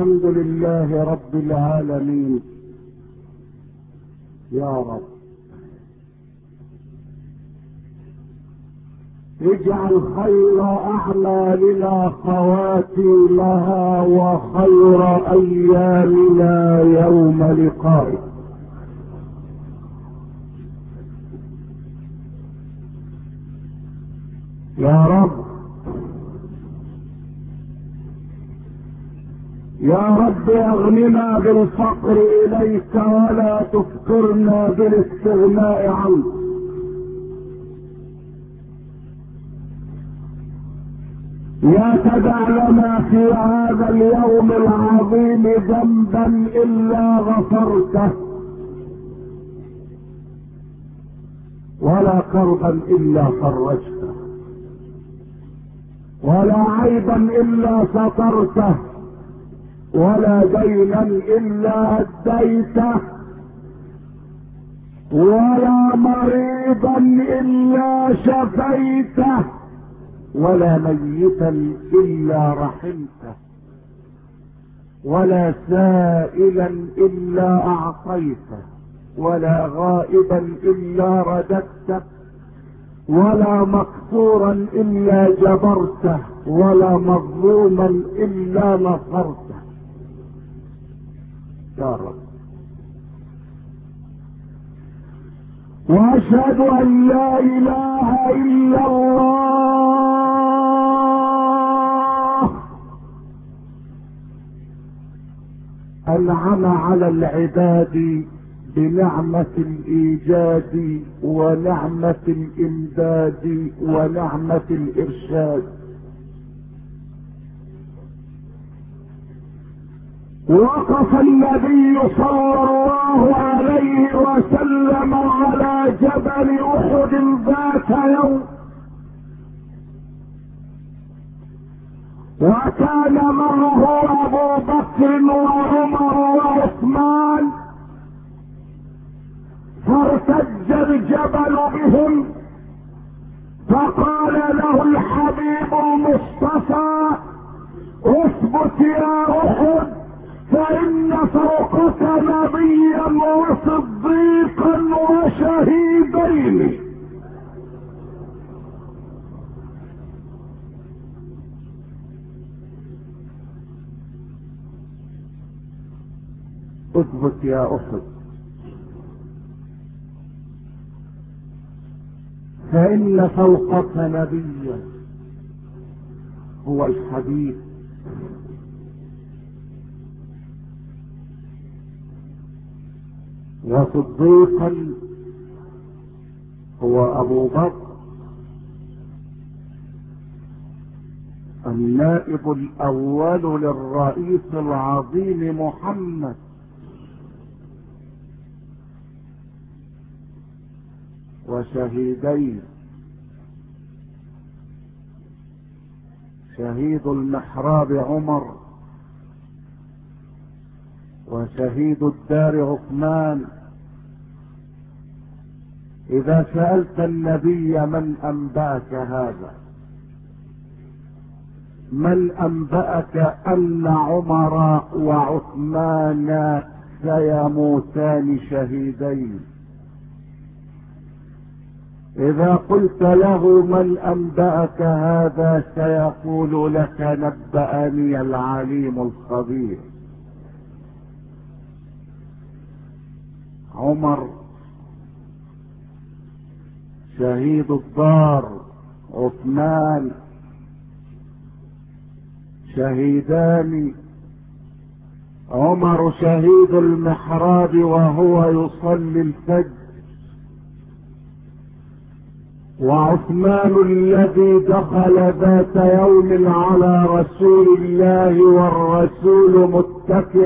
الحمد لله رب العالمين. يا رب اجعل خير اعمالنا خواتيمها وخير ايامنا يوم لقائك. يا رب يا رب اغننا بالفقر اليك ولا تفقرنا بالاستغناء عنك. لا تدع لنا في هذا اليوم العظيم ذنبا الا غفرته، ولا كربا الا فرجته، ولا عيبا الا سترته، ولا دينا الا اديته، ولا مريضا الا شفيته، ولا ميتا الا رحمته، ولا سائلا الا اعطيته، ولا غائبا الا رددته، ولا مكسورا الا جبرته، ولا مظلوما الا نصرته. يا رب واشهد ان لا اله الا الله انعم على العباد بنعمة الايجاد ونعمة الامداد ونعمة الارشاد. وقف النبي صلى الله عليه وسلم على جبل احد ذات يوم، وكان معه ابو بكر وعمر وعثمان، فارتج الجبل بهم، فقال له الحبيب المصطفى: اثبت يا احد، فإن فوقك نبيا وصديقا وشهيدين. اثبت يا أحد، فإن فوقك نبيا هو الحبيب، وصديقا هو ابو بكر النائب الاول للرئيس العظيم محمد، وشهيدين: شهيد المحراب عمر، وشهيد الدار عثمان. اذا سألت النبي من انبأك هذا، من انبأك ان عمر وعثمان سيموتان شهيدين؟ اذا قلت له من انبأك هذا سيقول لك: نبأني العليم الخبير. عمر شهيد الدار، عثمان شهيدان. عمر شهيد المحراب وهو يصلي الفجر، وعثمان الذي دخل ذات يوم على رسول الله والرسول متكئ،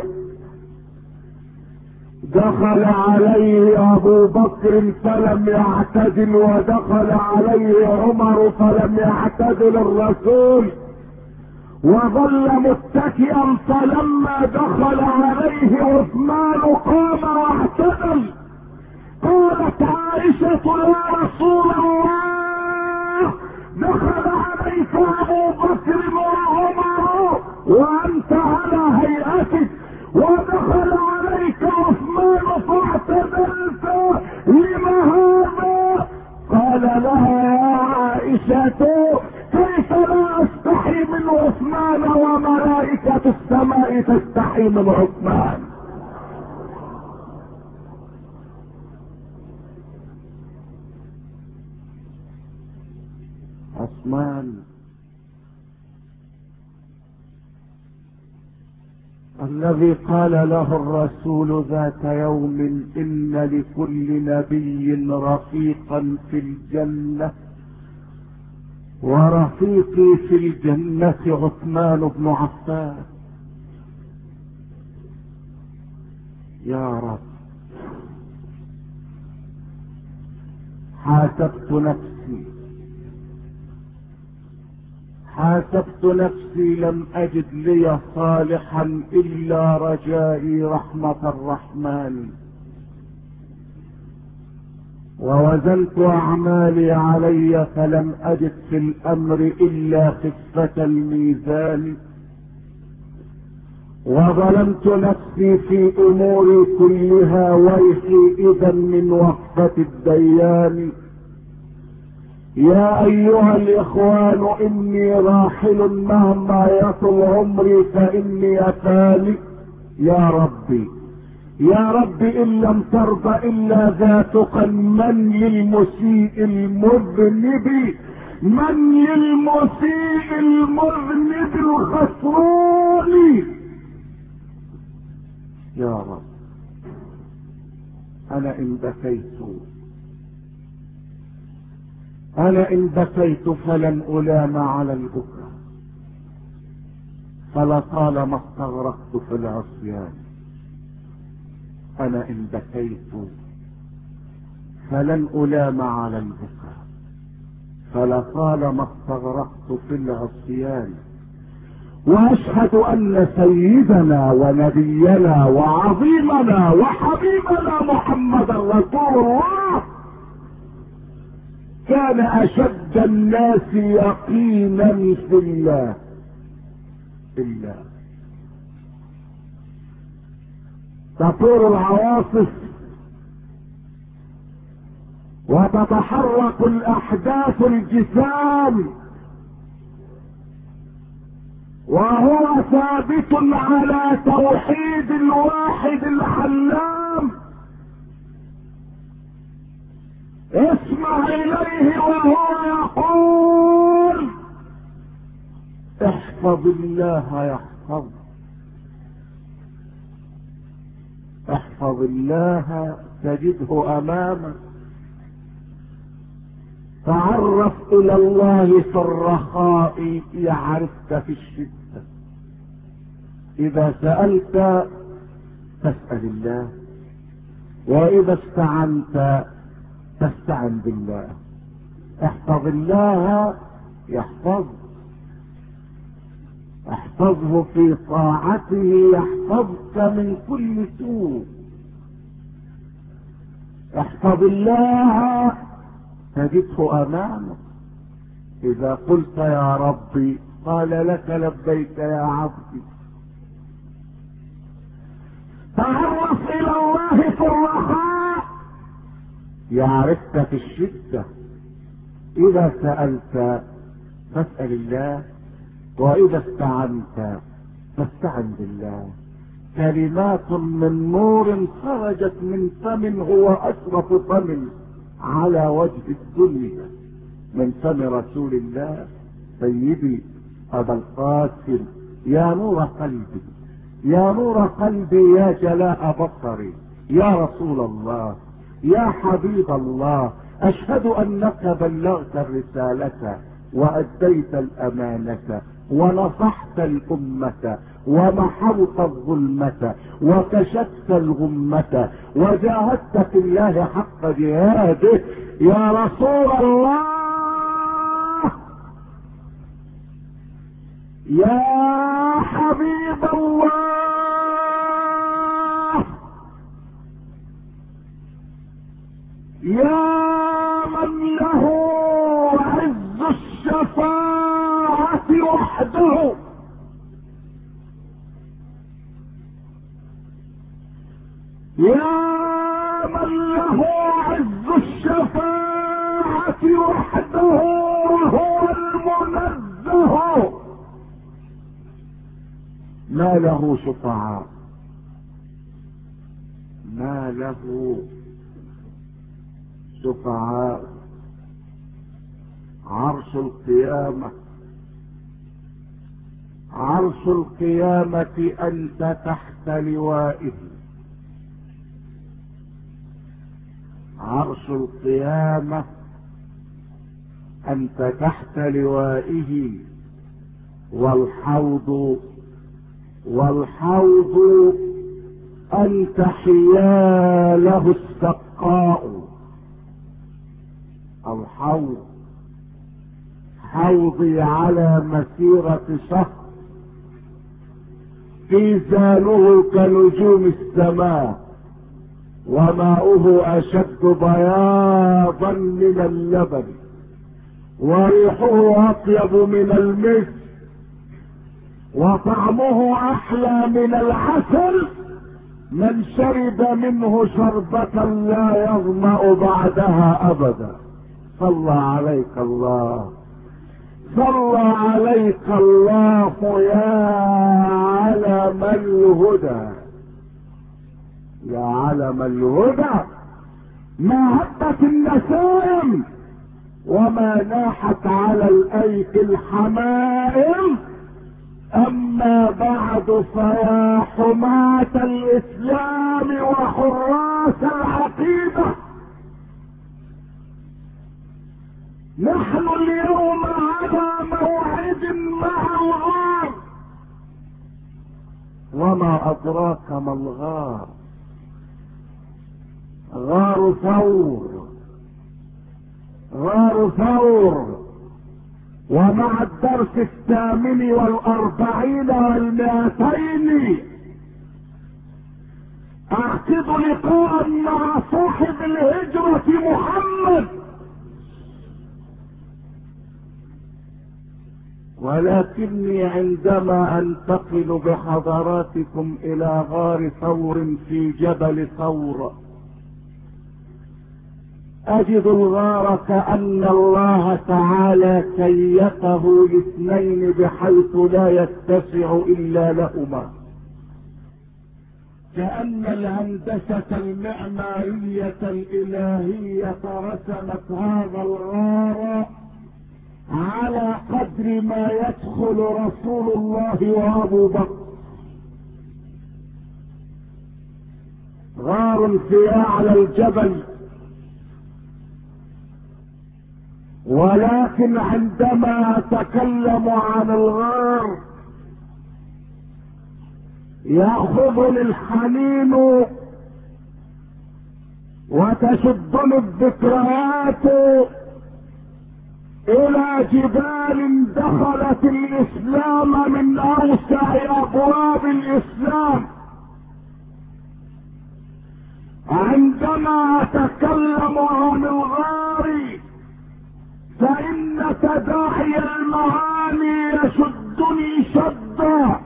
دخل عليه ابو بكر فلم يعتدل، ودخل عليه عمر فلم يعتدل الرسول، وظل متكئا، فلما دخل عليه عثمان قام واعتدل. قالت عائشة: يا رسول الله، دخل عليك ابو بكر وعمر وانت على هيئتك صحتك ودخل عليك عثمان فاعتدلت، لما هذا؟ قال لها يا عائشة كيف لا استحي من عثمان وملائكة السماء تستحي من عثمان. عثمان الذي قال له الرسول ذات يوم إن لكل نبي رفيقا في الجنة ورفيقي في الجنة عثمان بن عفان. يا رب حاسبت نفسي لم أجد لي صالحا إلا رجائي رحمة الرحمن، ووزنت أعمالي علي فلم أجد في الأمر إلا خفة الميزان، وظلمت نفسي في أموري كلها ويحي إذا من وقفة الديان. يا أيها الإخوان إني راحل مهما يطل عمري فإني فاني. يا ربي يا ربي إن لم ترضى إلا ذاتك من للمسيء المذنب، من للمسيء المذنب الخسران. يا رب أنا إن بكيت فلن ألام على البكاء، فلطالما استغرقت في العصيان. أنا إن بكيت فلن ألام على البكاء، فلطالما استغرقت في العصيان. وأشهد أن سيدنا ونبينا وعظيمنا وحبيبنا محمد رسول الله كان أشد الناس يقينا في الله. تطور العواصف وتتحرك الأحداث الجسام وهو ثابت على توحيد الواحد الحلام. اسمع إليه وهو يقول احفظ الله يحفظ، احفظ الله تجده أمامك. تعرف إلى الله في الرخاء يعرفك في الشدة. إذا سألت فاسأل الله، وإذا استعنت فاستعن بالله. احفظ الله يحفظ، احفظه في طاعته يحفظك من كل سوء. احفظ الله تجده امامك. اذا قلت يا ربي قال لك لبيك يا عبدي. تعرف الى الله في الرخاء يعرفك في الشدة. اذا سألت فاسأل الله، واذا استعنت فاستعن بالله. كلمات من نور خرجت من فم هو اشرف فم على وجه الدنيا، من فم رسول الله سيدي ابا القاسم. يا نور قلبي يا نور قلبي يا جلاء بصري يا رسول الله يا حبيب الله، اشهد انك بلغت الرسالة واديت الامانة ونصحت الامة ومحوت الظلمة وكشفت الغمة وجاهدت في الله حق جهاده. يا رسول الله يا حبيب الله يا من له عز الشفاعة وحده، يا من له عز الشفاعة وحده هو المنزه، ما له شفعاء، ما له شفعاء. عرش القيامة، عرش القيامة أنت تحت لوائه، عرش القيامة أنت تحت لوائه، والحوض أنت حياله السقاء. الحوض حوضي على مسيرة شهر، ميزانه كنجوم السماء، وماؤه أشد بياضا من اللبن، وريحه أطيب من المسك، وطعمه أحلى من العسل. من شرب منه شربة لا يظمأ بعدها أبدا. صلى عليك الله، صلى عليك الله يا علم الهدى، يا علم الهدى. ما هبت النسائم وما ناحت على الايك الحمائم. اما بعد فيا حماة الاسلام وحراس العقيدة، نحن اليوم على موعد مع الغار. وما ادراك ما الغار؟ غار ثور، غار ثور. ومع الدرس 48 و200 اعقد لقاء مع صاحب الهجرة محمد، ولكني عندما انتقل بحضراتكم الى غار ثور في جبل ثور اجد الغار كأن الله تعالى كيفه لاثنين بحيث لا يتسع الا لهما، كأن الهندسة المعمارية الالهية رسمت هذا الغار على قدر ما يدخل رسول الله وابو بكر. غار في اعلى الجبل، ولكن عندما اتكلم عن الغار ياخذني الحنين وتشدني الذكريات الى جبال دخلت الاسلام من اوسع ابواب الاسلام. عندما اتكلم عن الغار فان تداعي المعاني يشدني شدا،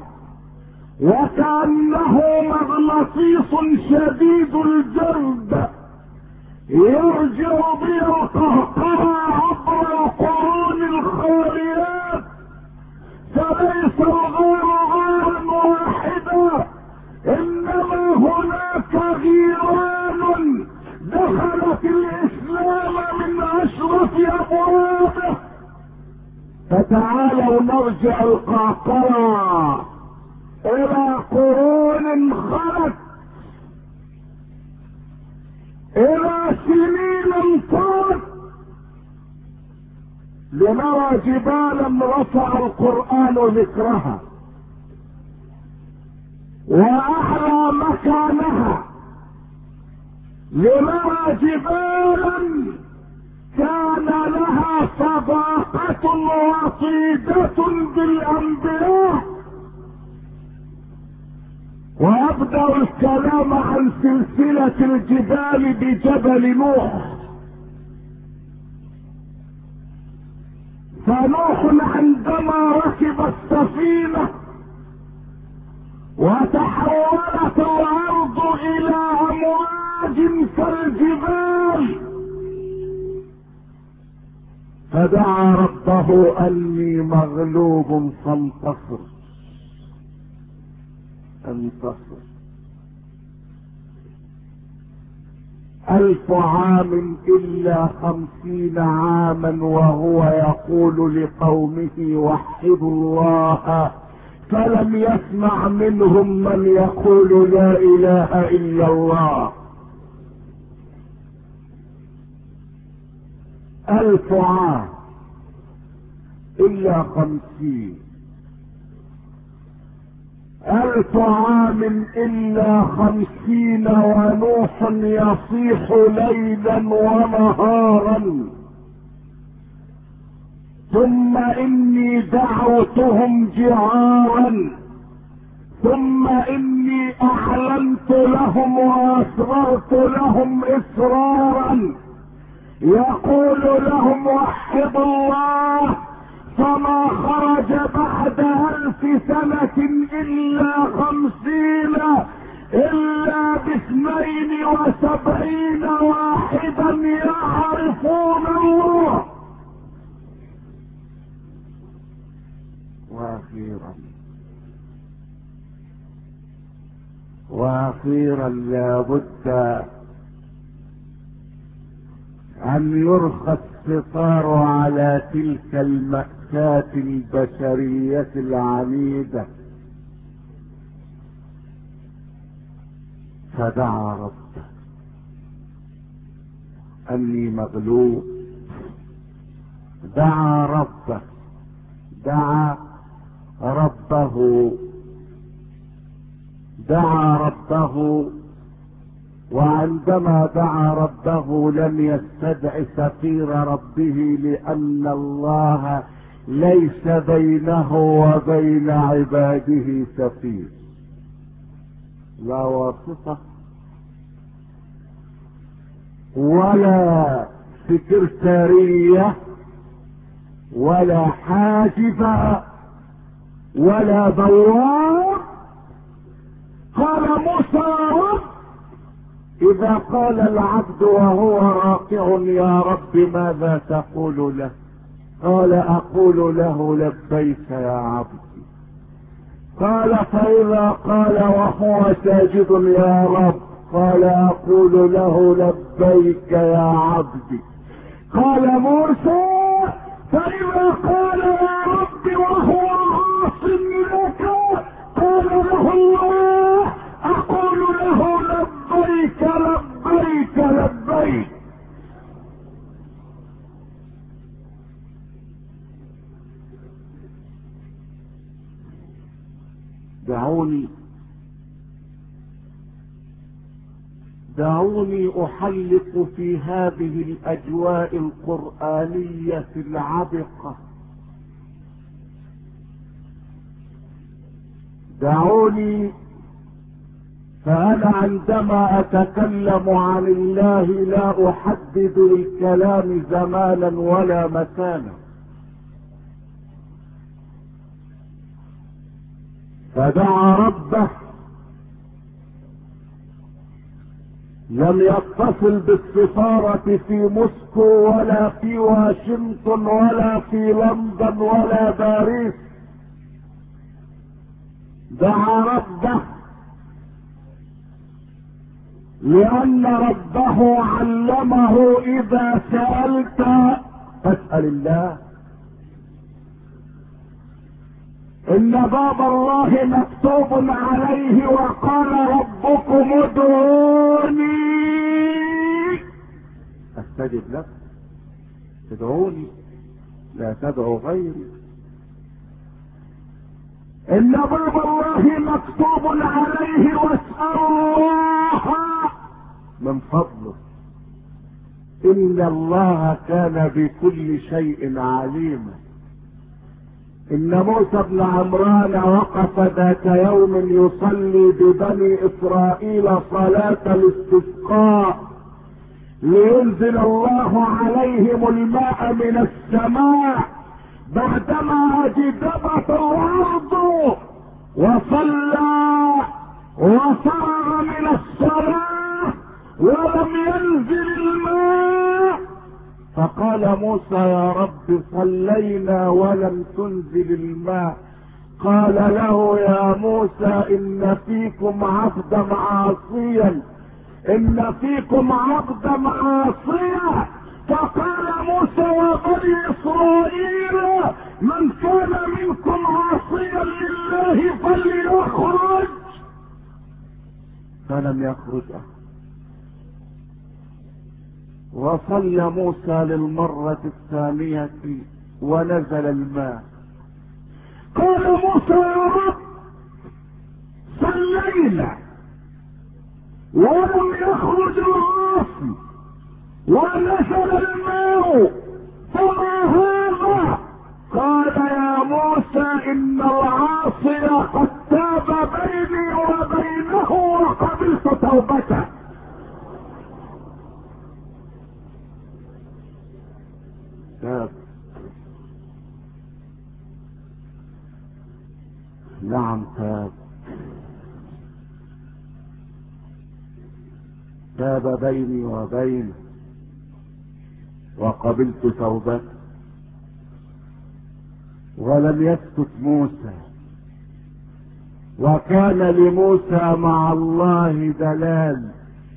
وكأنه مغناطيس شديد الجلد يرجع بي القهقرى عبر القرون الخاليات. فليس الغار غارا واحدا، انما هناك غيران دخلت الاسلام من اشرف ابوابه. فتعالوا نرجع القهقرى الى قرون خلت، الى سنين طالت، لنرى جبالا رفع القرآن ذكرها واعلى مكانها، لنرى جبالا كان لها صداقة وطيدة بالانبياء. وابدأ الكلام عن سلسلة الجبال بجبل نوح. فنوح عندما ركب السفينة وتحولت الارض الى كالجبال. فدعا ربه اني مغلوب فانتصر. انتصر. 1000 عام إلا 50 عاما وهو يقول لقومه وحدوا الله، فلم يسمع منهم من يقول لا إله إلا الله. 1000 عام إلا 50. 1000 عام إلا 50 ونوح يصيح ليلا ونهارا. ثم إني دعوتهم جهارا، ثم إني أعلنت لهم وأسررت لهم إسرارا، يقول لهم وحدوا الله، فما خرج بعد 1000 سنة إلا 50 إلا ب72 واحدا يعرفون الله. وأخيرا لابد أن يرخى الستار على تلك المأساة البشرية العنيدة. فدعا ربه أني مغلوب. دعا ربه، دعا ربه، دعا ربه. وعندما دعا ربه لم يستدع سفير ربه، لأن الله ليس بينه وبين عباده سفير، لا واسطة ولا سكرتارية ولا حاجبة ولا بواب. قال موسى رب، إذا قال العبد وهو راكع يا رب ماذا تقول له؟ قال أقول له لبيك يا عبدي. قال فإذا قال وهو ساجد يا رب؟ قال أقول له لبيك يا عبدي. قال موسى فإذا قال يا رب وهو عاصم لك؟ قال له الله أقول له لبيك لبيك لبيك. دعوني أحلق في هذه الأجواء القرآنية العبقة. دعوني، فأنا عندما أتكلم عن الله لا أحدد الكلام زمانا ولا مكانا. فدعا ربه، لم يتصل بالسفارة في موسكو ولا في واشنطن ولا في لندن ولا باريس. دعا ربه لأن ربه علمه إذا سألت فاسأل الله. إن باب الله مكتوب عليه وقال ربكم ادعوني استجب لك. ادعوني لا تدعو غيري. إن باب الله مكتوب عليه واسألوا الله من فضله إن الله كان بكل شيء عليما. إن موسى بن عمران وقف ذات يوم يصلي ببني إسرائيل صلاة الاستسقاء لينزل الله عليهم الماء من السماء بعدما أجدبت الأرض، وصلى وفرغ من الصلاة ولم ينزل الماء. فقال موسى يا رب صلينا ولم تنزل الماء. قال له يا موسى إن فيكم عبدا عاصيا، إن فيكم عبدا عاصيا. فقال موسى يا بني إسرائيل من كان منكم عاصيا لله فليخرج. فلم يخرج أحد. وصلى موسى للمرة الثانية ونزل الماء. قال موسى يا رب صلينا ولم يخرج العاصي ونزل الماء فما هذا؟ قال يا موسى إن العاصي قد تاب بيني وبينه وقبلت توبته. تاب. نعم تاب. تاب بيني وبينه وقبلت توبته. ولم يسكت موسى، وكان لموسى مع الله دلال.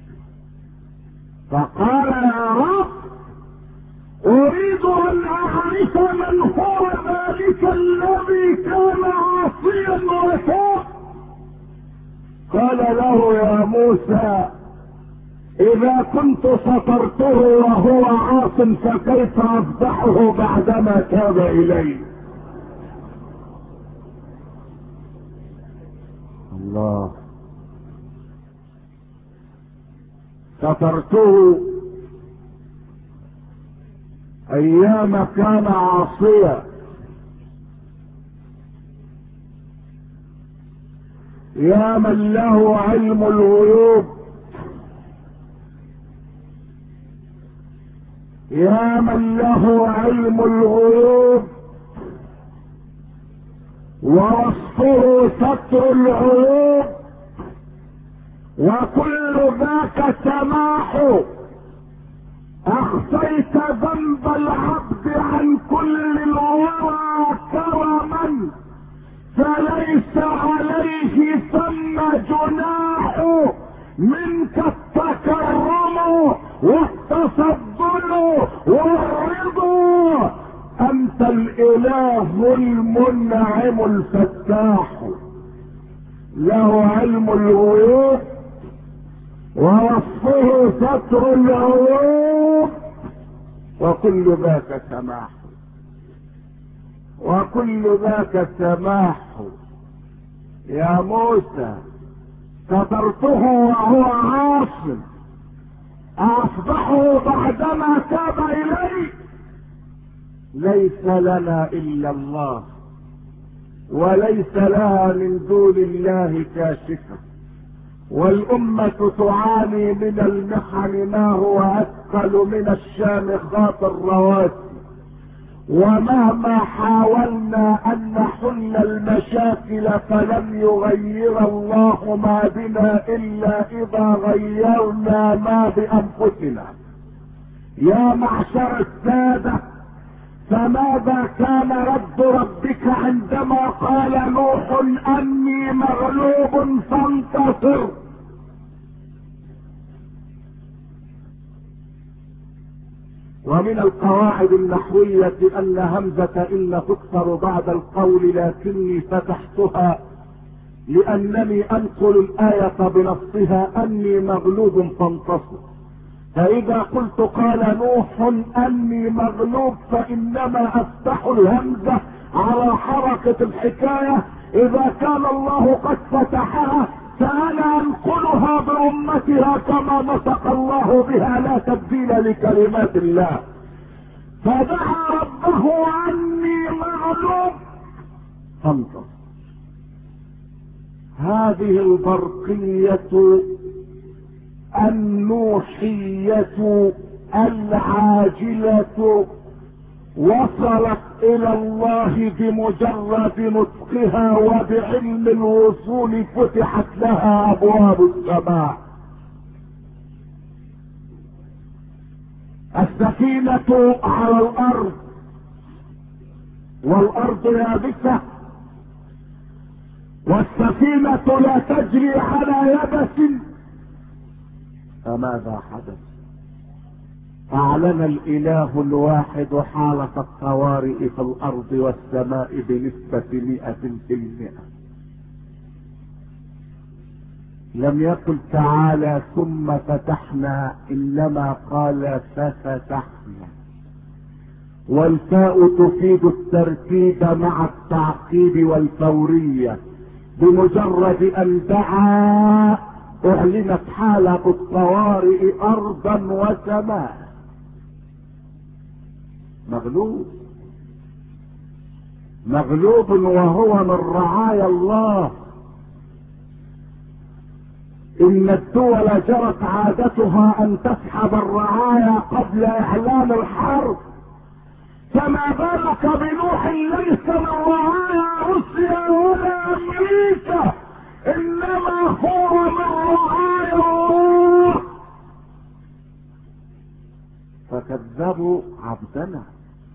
فقال يا رب اريد ان اعرف من هو ذلك الذي كان عاصيا وتاب. قال له يا موسى اذا كنت سترته وهو عاص فكيف افضحه بعدما تاب الي؟ الله. سترته ايام كان عاصيا، يا من له علم الغيوب، يا من له علم الغيوب ووصفه ستر العيوب، وكل ذاك سماح. اخفيت ذنب العبد عن كل الورى كرما، فليس عليه ثم جناح منك التكرم والتصدر والرضا. انت الاله المنعم الفتاح، له علم الغيوب ووصفه ستر العيوب، وكل ذاك سماح، وكل ذاك سماح. يا موسى سترته وهو عاصم، اصبحه بعدما تاب الي. ليس لنا الا الله، وليس لها من دون الله كاشفة، والأمة تعاني من المحن ما هو أثقل من الشامخات الرواسي. ومهما حاولنا أن نحل المشاكل فلن يغير الله ما بنا إلا إذا غيرنا ما بأنفسنا. يا معشر السادة، فماذا كان رد ربك عندما قال نوح اني مغلوب فانتصر؟ ومن القواعد النحوية ان همزة ان تكسر بعد القول، لكني فتحتها لانني انقل الآية بنصها اني مغلوب فانتصر. فاذا قلت قال نوح اني مغلوب فانما افتح الهمزة على حركة الحكاية. اذا كان الله قد فتحها فانا انقلها برمتها كما نطق الله بها، لا تبديل لكلمات الله. فدعا ربه اني مغلوب فانتصر. هذه البرقية النوحية العاجلة وصلت الى الله بمجرد نطقها، وبعلم الوصول فتحت لها ابواب السماء. السفينة على الارض والارض يابسة، والسفينة لا تجري على يبس. فماذا حدث؟ اعلن الاله الواحد حالة الطوارئ في الارض والسماء بنسبة 100%. لم يقل تعالى ثم فتحنا، انما قال ففتحنا، والفاء تفيد الترتيب مع التعقيب والفورية. بمجرد ان دعا اعلنت حالة الطوارئ ارضا وسماء. مغلوب وهو من رعايا الله. ان الدول جرت عادتها ان تسحب الرعايا قبل اعلان الحرب، فما بالك بنوح ليس من رعايا روسيا ولا امريكا، انما هو من رعايا الله. فكذبوا عبدنا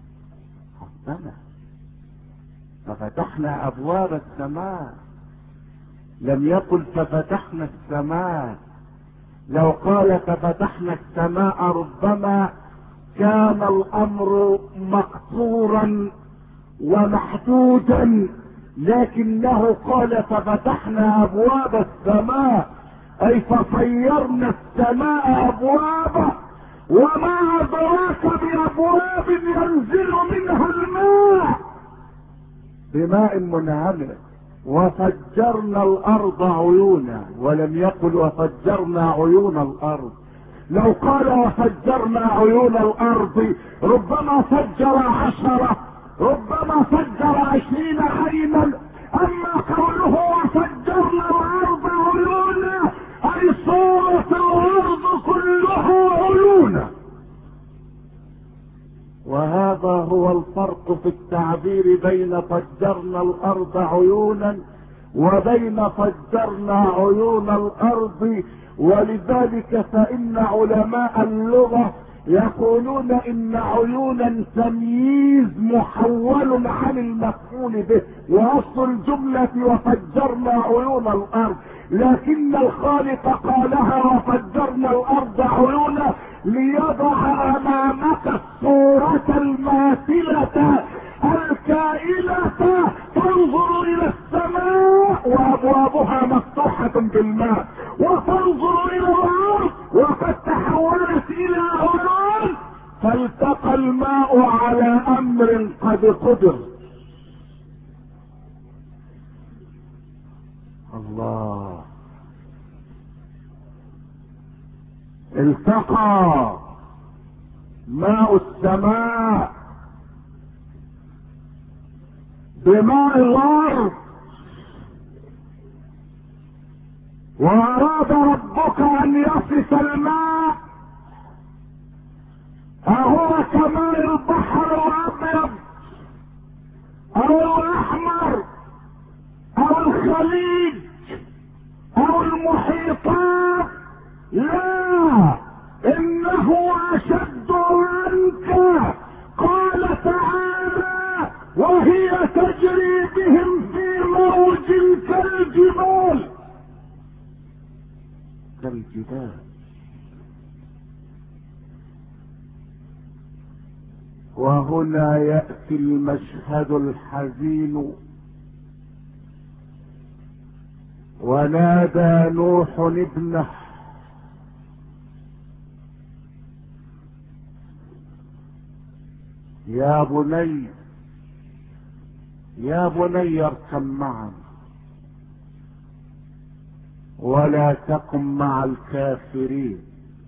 ففتحنا ابواب السماء. لم يقل ففتحنا السماء. لو قال ففتحنا السماء ربما كان الامر مقصورا ومحدودا، لكنه قال ففتحنا ابواب السماء، اي فصيرنا السماء ابوابا، وما ادراك بابواب ينزل منها الماء بماء منهمر. وفجرنا الارض عيونا، ولم يقل وفجرنا عيون الارض. لو قال وفجرنا عيون الارض ربما فجر 10، ربما فجر 20 عينا. اما قوله وفجرنا الارض عيونا اي صورت الارض كلها عيونا. وهذا هو الفرق في التعبير بين فجرنا الارض عيونا وبين فجرنا عيون الارض. ولذلك فان علماء اللغة يقولون ان عيونا تمييز محول عن المفعول به، واصل الجملة وفجرنا عيون الارض، لكن الخالق قالها وفجرنا الارض عيونا ليضع امامك الصورة الماثلة الكائنة. تنظر الى السماء وابوابها مفتوحة بالماء، وتنظر الى الارض وقد تحولت الى عيون، فالتقى الماء على امر قد قدر. الله، التقى ماء السماء بماء الارض، واراد ربك ان يصف الماء اهو كماء البحر الابيض او الاحمر او الخليج او المحيطات، لا، انه اشد عنك. قال تعالى وهي تجري بهم في موج كالجبال. وهنا يأتي المشهد الحزين. ونادى نوح ابنه يا بني اركب معنا ولا تكن مع الكافرين.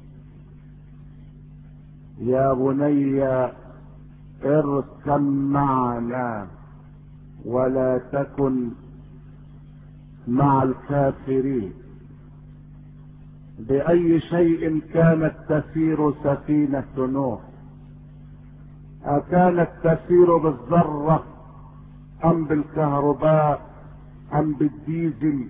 يا بني اركب معنا ولا تكن مع الكافرين. بأي شيء كانت تسير سفينة نوح؟ أكانت تسير بالذرة أم بالكهرباء أم بالديزل؟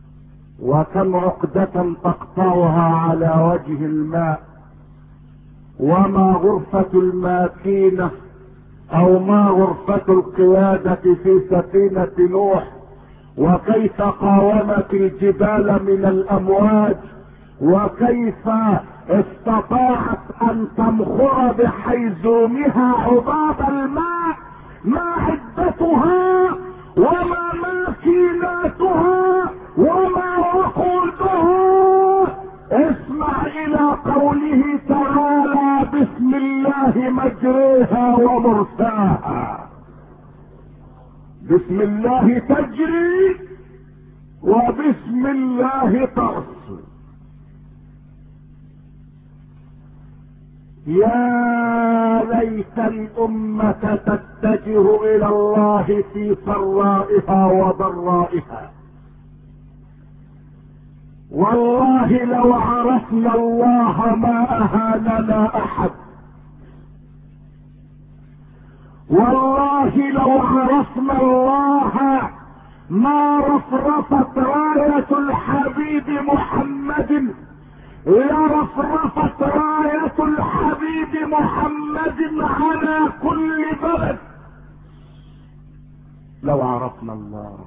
وكم عقدة تقطعها على وجه الماء وما غرفة الماكينة او ما غرفة القيادة في سفينة نوح، وكيف قاومت الجبال من الامواج، وكيف استطاعت ان تمخر بحيزومها عباب الماء، ما عدتها وما ماكيناتها وما وقودها. اسمع الى قوله تعالى: بسم الله مجريها ومرساها. بسم الله تجري وبسم الله ترسل. يا ليت الأمة تتجه إلى الله في سرائها وضرائها. والله لو عرفنا الله ما أهاننا أحد. والله لو عرفنا الله ما رفرفت راية الحبيب محمد، لرفرفت راية الحبيب محمد على كل بلد. لو عرفنا الله،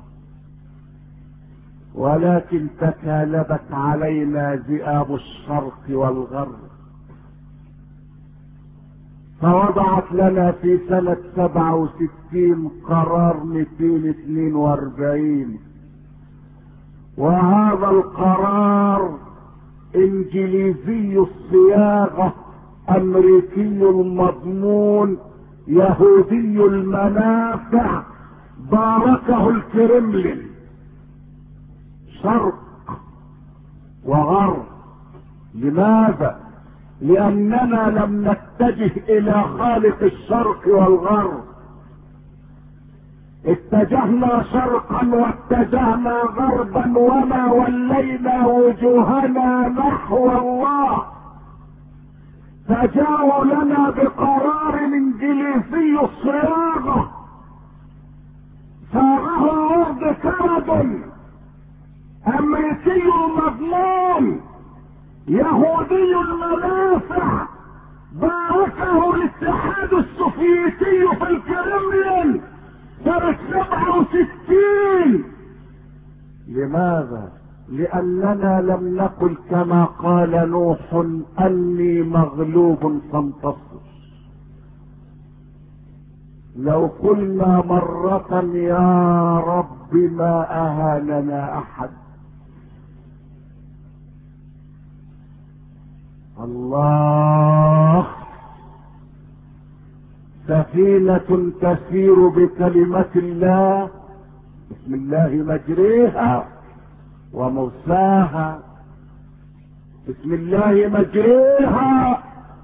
ولكن تكالبت علينا ذئاب الشرق والغرب، فوضعت لنا في سنة 67 قرار 242، وهذا القرار انجليزي الصياغة، امريكي المضمون، يهودي المنافع، باركه الكرملين. شرق وغرب. لماذا؟ لاننا لم نتجه الى خالق الشرق والغرب، اتجهنا شرقا واتجهنا غربا وما ولينا وجوهنا نحو الله. فجاءوا لنا بقرار انجليزي الصياغة، صاغه الارض كرد، امريكي المضمون، يهودي المنافع، باركه الاتحاد السوفيتي في الكرملين سنة 67. لماذا؟ لأننا لم نقل كما قال نوح: أني مغلوب فانتصر. لو قلنا مرة يا رب ما أهاننا أحد. الله، سفينة تسير بكلمة الله، بسم الله مجريها ومرساها. بسم الله مجريها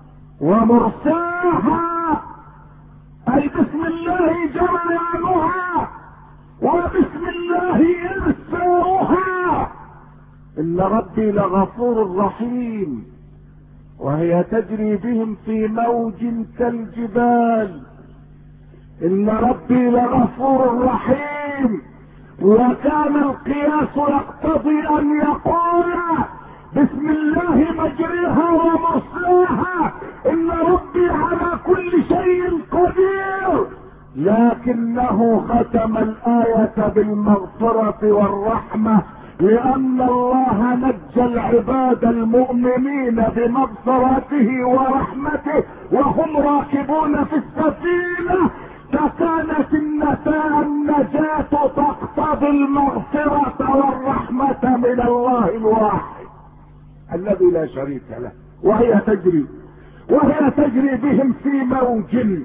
ومرساها، اي بسم الله جريانها وبسم الله ارساؤها. ان ربي لغفور رحيم، وهي تجري بهم في موج كالجبال. ان ربي لغفور رحيم. وكان القياس يقتضي ان يقول: بسم الله مجريها ومرساها، ان ربي على كل شيء قدير. لكنه ختم الآية بالمغفرة والرحمة، لأن الله نجى العباد المؤمنين بمغفرته ورحمته وهم راكبون في السفينة، فكانت النجاة تقتضي المغفرة والرحمة من الله الواحد الذي لا شريك له. وهي تجري بهم في موج.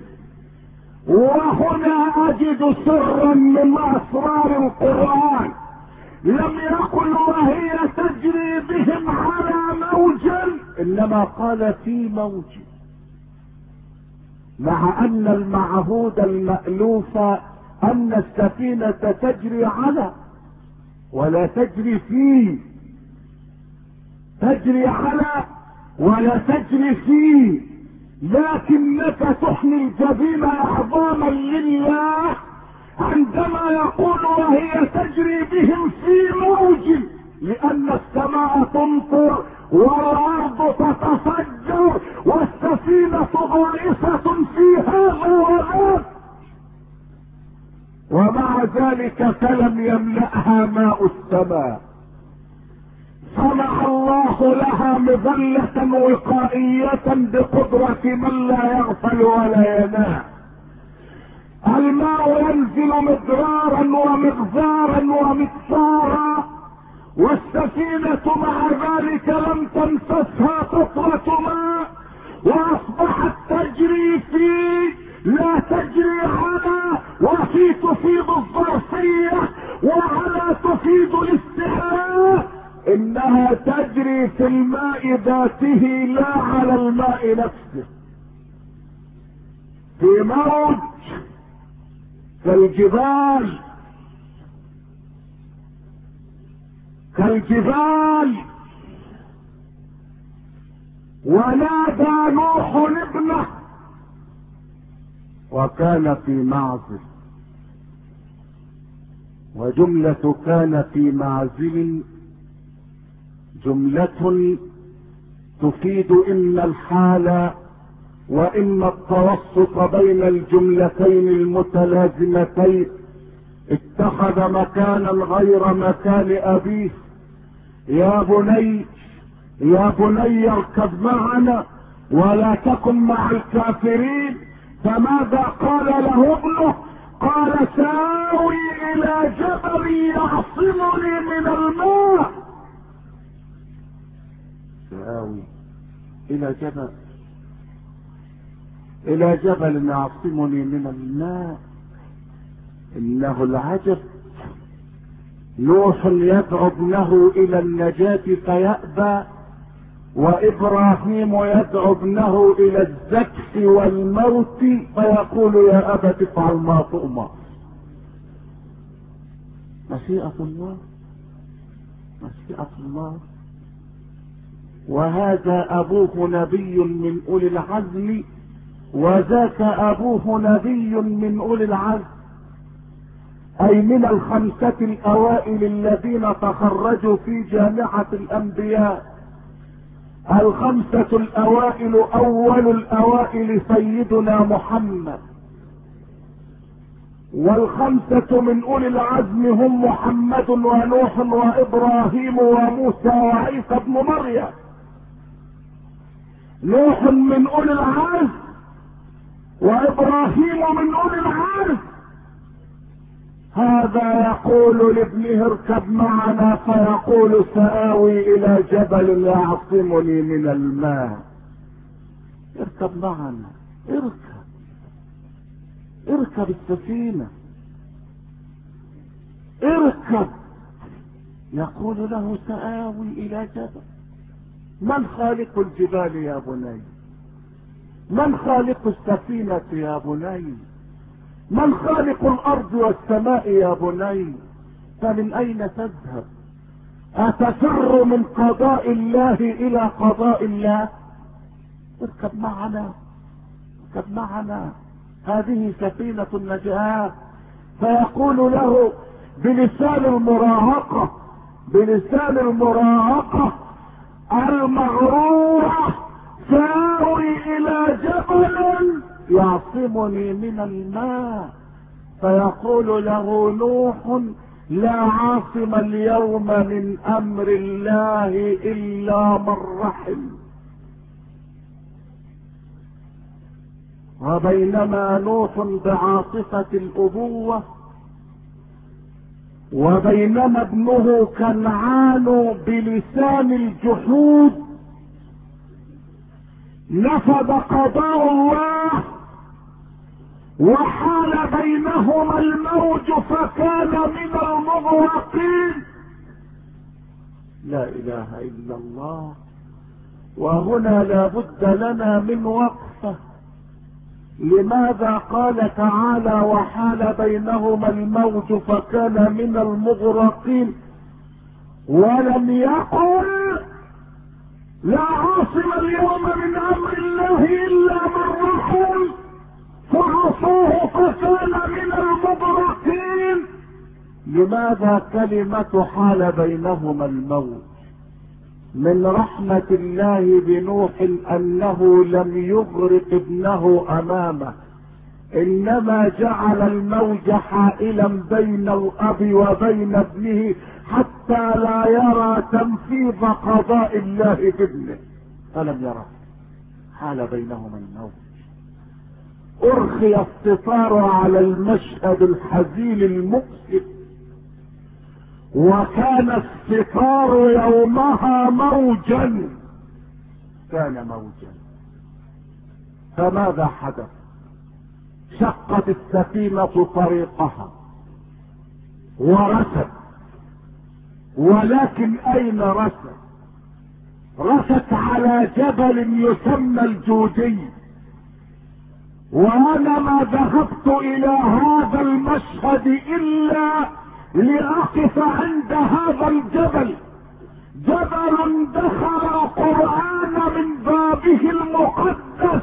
وهنا أجد سرا من أسرار القرآن، لم يقل وهي تجري بهم على موج، انما قال في موج، مع ان المعهود المألوف ان السفينة تجري على ولا تجري فيه، تجري على ولا تجري فيه، لكنك تحني الجبين اعظاما لله عندما يقول وهي تجري بهم في موج، لان السماء تمطر والارض تتفجر والسفينة الله لها مظلة وقائية بقدرة من لا يغفل ولا ينام. الماء ينزل مدرارا ومغزارا ومكسارا، والسفينة مع ذلك لم تمسسها قطرة ماء، واصبحت تجري في لا تجري على، وفي تفيد الظرفية، وعلى تفيد الاستحالة. انها تجري في الماء ذاته لا على الماء نفسه، في موج كالجبال ونادى نوح ابنه وكان في معزل. وجملة كان في معزل جملة تفيد إما الحال وإما التوسط بين الجملتين المتلازمتين. اتخذ مكانا غير مكان أبيه. يا بني اركب معنا ولا تكن مع الكافرين. فماذا قال له ابنه؟ قال سآوي إلى جبل يعصمني من الماء. سآوي إلى جبل يعصمني من الماء. إنه العجب، نوح يدعو ابنه إلى النجاة فيأبى، وإبراهيم يدعو ابنه إلى الزكس والموت فيقول يا أبت افعل ما تؤمر. مشيئة الله. وهذا أبوه نبي من أولي العزم، وذاك أبوه نبي من أولي العزم، أي من الخمسة الأوائل الذين تخرجوا في جامعة الأنبياء. الخمسة الأوائل أول الأوائل سيدنا محمد، والخمسة من أولي العزم هم محمد ونوح وإبراهيم وموسى وعيسى بن مريم. نوح من أولي العزم وإبراهيم من أولي العزم. هذا يقول لابنه اركب معنا، فيقول سآوي إلى جبل يعصمني من الماء. اركب معنا، اركب السفينة، اركب. يقول له سآوي إلى جبل. من خالق الجبال يا بني؟ من خالق السفينة يا بني؟ من خالق الأرض والسماء يا بني؟ فمن أين تذهب؟ أتفر من قضاء الله إلى قضاء الله؟ اركب معنا، هذه سفينة النجاة. فيقول له بلسان المراهقة المغرورة ساوي إلى جبل يعصمني من الماء. فيقول له نوح لا عاصم اليوم من أمر الله إلا من رحم. وبينما نوح بعاطفة الأبوة، وبينما ابنه كنعان بلسان الجحود، نفذ قضاء الله وحال بينهما الموج فكان من المغرقين. لا إله إلا الله. وهنا لا بد لنا من وقفة. لماذا قال تعالى وحال بينهما الموج فكان من المغرقين، ولم يقل لا عاصم اليوم من امر الله الا من رحم فعصوه فكان من المغرقين؟ لماذا كلمة حال بينهما الموج؟ من رحمة الله بنوح انه لم يغرق ابنه امامه، انما جعل الموج حائلا بين الاب وبين ابنه حتى لا يرى تنفيذ قضاء الله بابنه، فلم يره، حال بينهما الموت. ارخي الستار على المشهد الحزين المؤسف، وكان الستار يومها موجا، كان موجا. فماذا حدث؟ شقت السفينة طريقها ورست، ولكن اين رست؟ رست على جبل يسمى الجودي. وانا ما ذهبت الى هذا المشهد الا لأقف عند هذا الجبل، جبل دخل القرآن من بابه المقدس.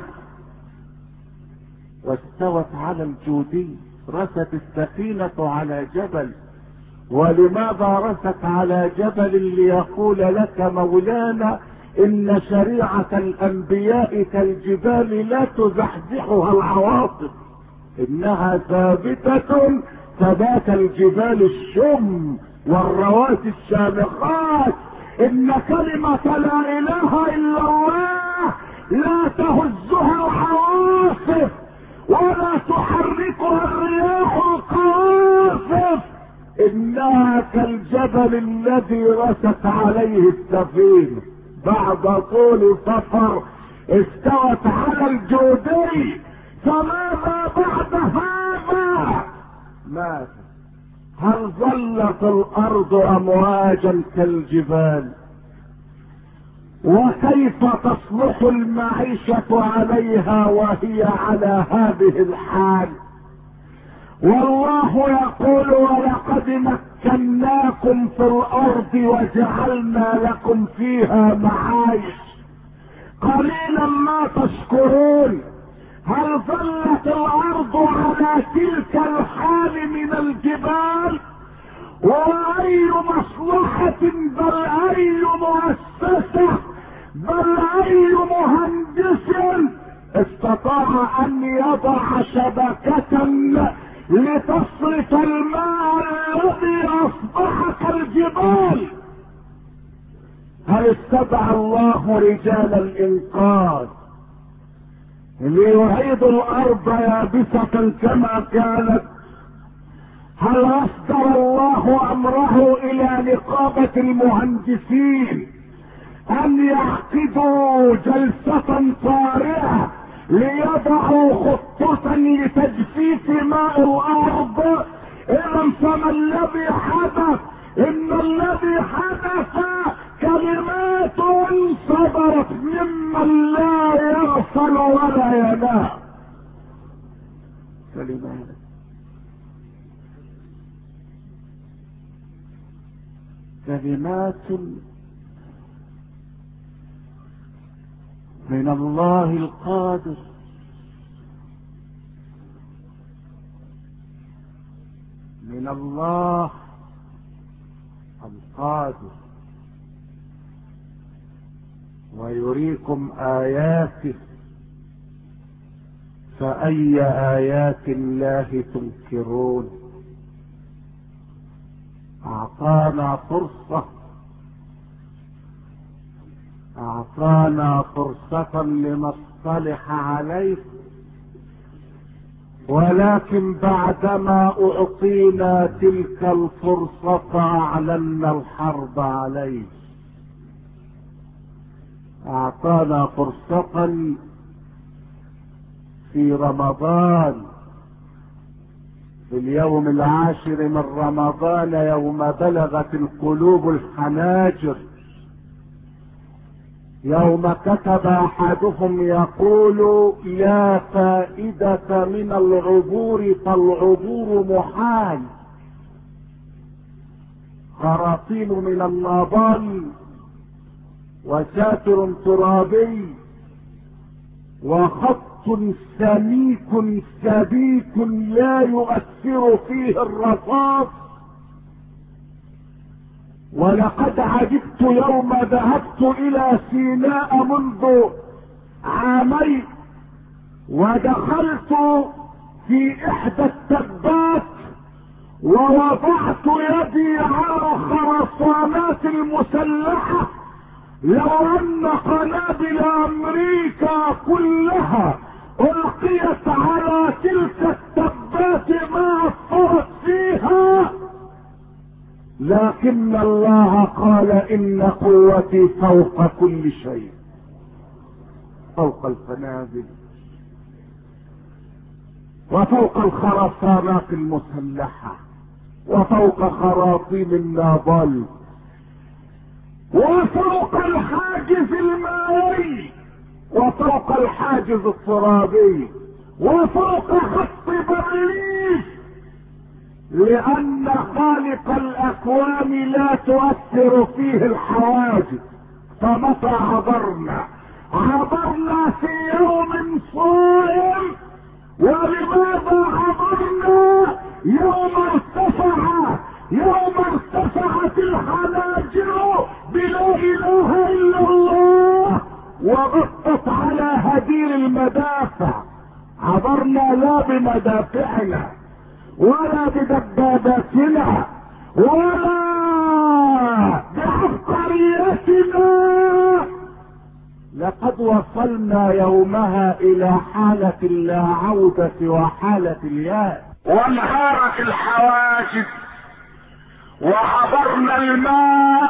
واستوت على الجودي، رست السفينة على جبل. ولماذا رست على جبل؟ ليقول لك مولانا ان شريعة الانبياء كالجبال لا تزحزحها العواصف، انها ثابتة ثبات الجبال الشم والرواسي الشامخات. ان كلمة لا اله الا الله لا تهزها العواصف ولا تحركها الرياح القوافف، انها كالجبل الذي رست عليه السفينة بعد طول سفر، استوت على الجودي. فماذا بعد هذا؟ ماذا؟ هل ظلت الارض امواجا كالجبال؟ وكيف تصلح المعيشة عليها وهي على هذه الحال؟ والله يقول ولقد مكناكم في الارض وجعلنا لكم فيها معايش قليلا ما تشكرون. هل ظلت الارض على تلك الحال من الجبال؟ واي مصلحة بل اي مؤسسة بل اي مهندس استطاع ان يضع شبكة لتصرف الماء الذي اصبح كالجبال؟ هل استدعى الله رجال الانقاذ ليعيد الارض يابسة كما كانت؟ هل اصدر الله امره الى نقابة المهندسين ان يعقدوا جلسة طارئة ليضعوا خطة لتجفيف ماء الارض؟ اذا فما الذي حدث؟ ان الذي حدث كلمات صدرت ممن لا يغفل ولا ينام. كلمات من الله القادر، من الله القادر، ويريكم آياته، فأي آيات الله تنكرون؟ أعطانا فرصة لنصطلح عليه، ولكن بعدما أعطينا تلك الفرصة أعلنا الحرب عليه. أعطانا فرصة في رمضان، في اليوم 10 من رمضان، يوم بلغت القلوب الحناجر، يوم كتب احدهم يقول لا فائدة من العبور فالعبور محال، خراطيم من النابال وساتر ترابي وخط سميك سبيك لا يؤثر فيه الرصاص. ولقد عجبت يوم ذهبت الى سيناء منذ عامين، ودخلت في احدى التبات ووضعت يدي على خرسانات المسلحة، لو ان قنابل امريكا كلها القيت على تلك التبات ما اثرت فيها، لكن الله قال ان قوتي فوق كل شيء، فوق القنابل وفوق الخرسانات المسلحة وفوق خراطيم النابل وفوق الحاجز المائي وفوق الحاجز الترابي وفوق خط برليف، لان خالق الاكوان لا تؤثر فيه الحواجز. فمتى عبرنا في يوم صائم. ولماذا عبرنا يوم ارتفعت الحناجر بلا اله الا الله وغطت على هدير المدافع؟ عبرنا لا بمدافعنا ولا بدباباتنا ولا بعبقريتنا، لقد وصلنا يومها الى حالة اللا عودة وحالة الياس، وانهارت الحواجز وعبرنا الماء،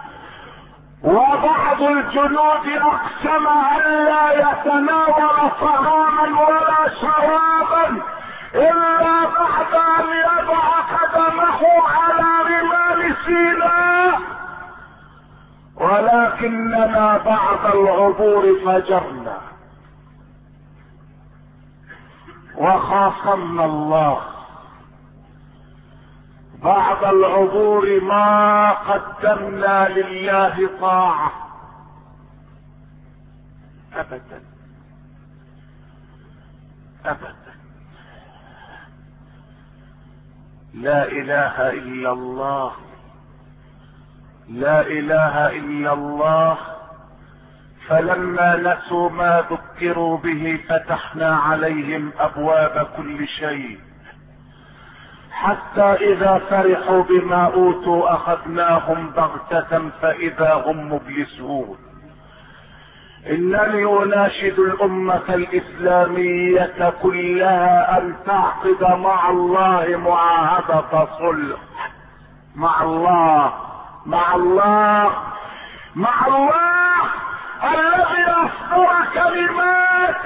وبعض الجنود اقسم ان لا يتناول طعاما ولا شرابا الا بعد ان يضع قدمه على رمال سيناء، ولكننا بعد العبور فجرنا وخاصمنا الله. بعد العبور ما قدمنا لله طاعة ابدا ابدا. لا اله الا الله، لا اله الا الله. فلما نسوا ما ذكروا به فتحنا عليهم ابواب كل شيء، حتى اذا فرحوا بما اوتوا اخذناهم بغتة فاذا هم مبلسون. انني اناشد الامة الاسلامية كلها ان تعقد مع الله معاهدة صلح، مع الله الذي اصدر كلمات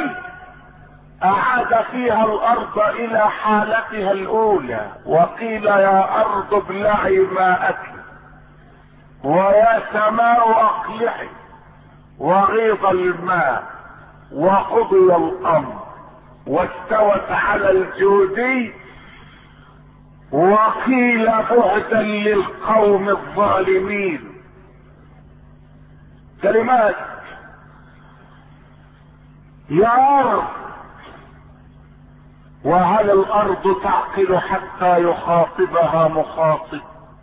اعاد فيها الارض الى حالتها الاولى، وقيل يا ارض ابلعي ماءك ويا سماء اقلعي، وغيض الماء وقضي الامر واستوت على الجودي، وقيل بعدا للقوم الظالمين. كلمات يا أرض، وهل الأرض تعقل حتى يخاطبها مخاطب؟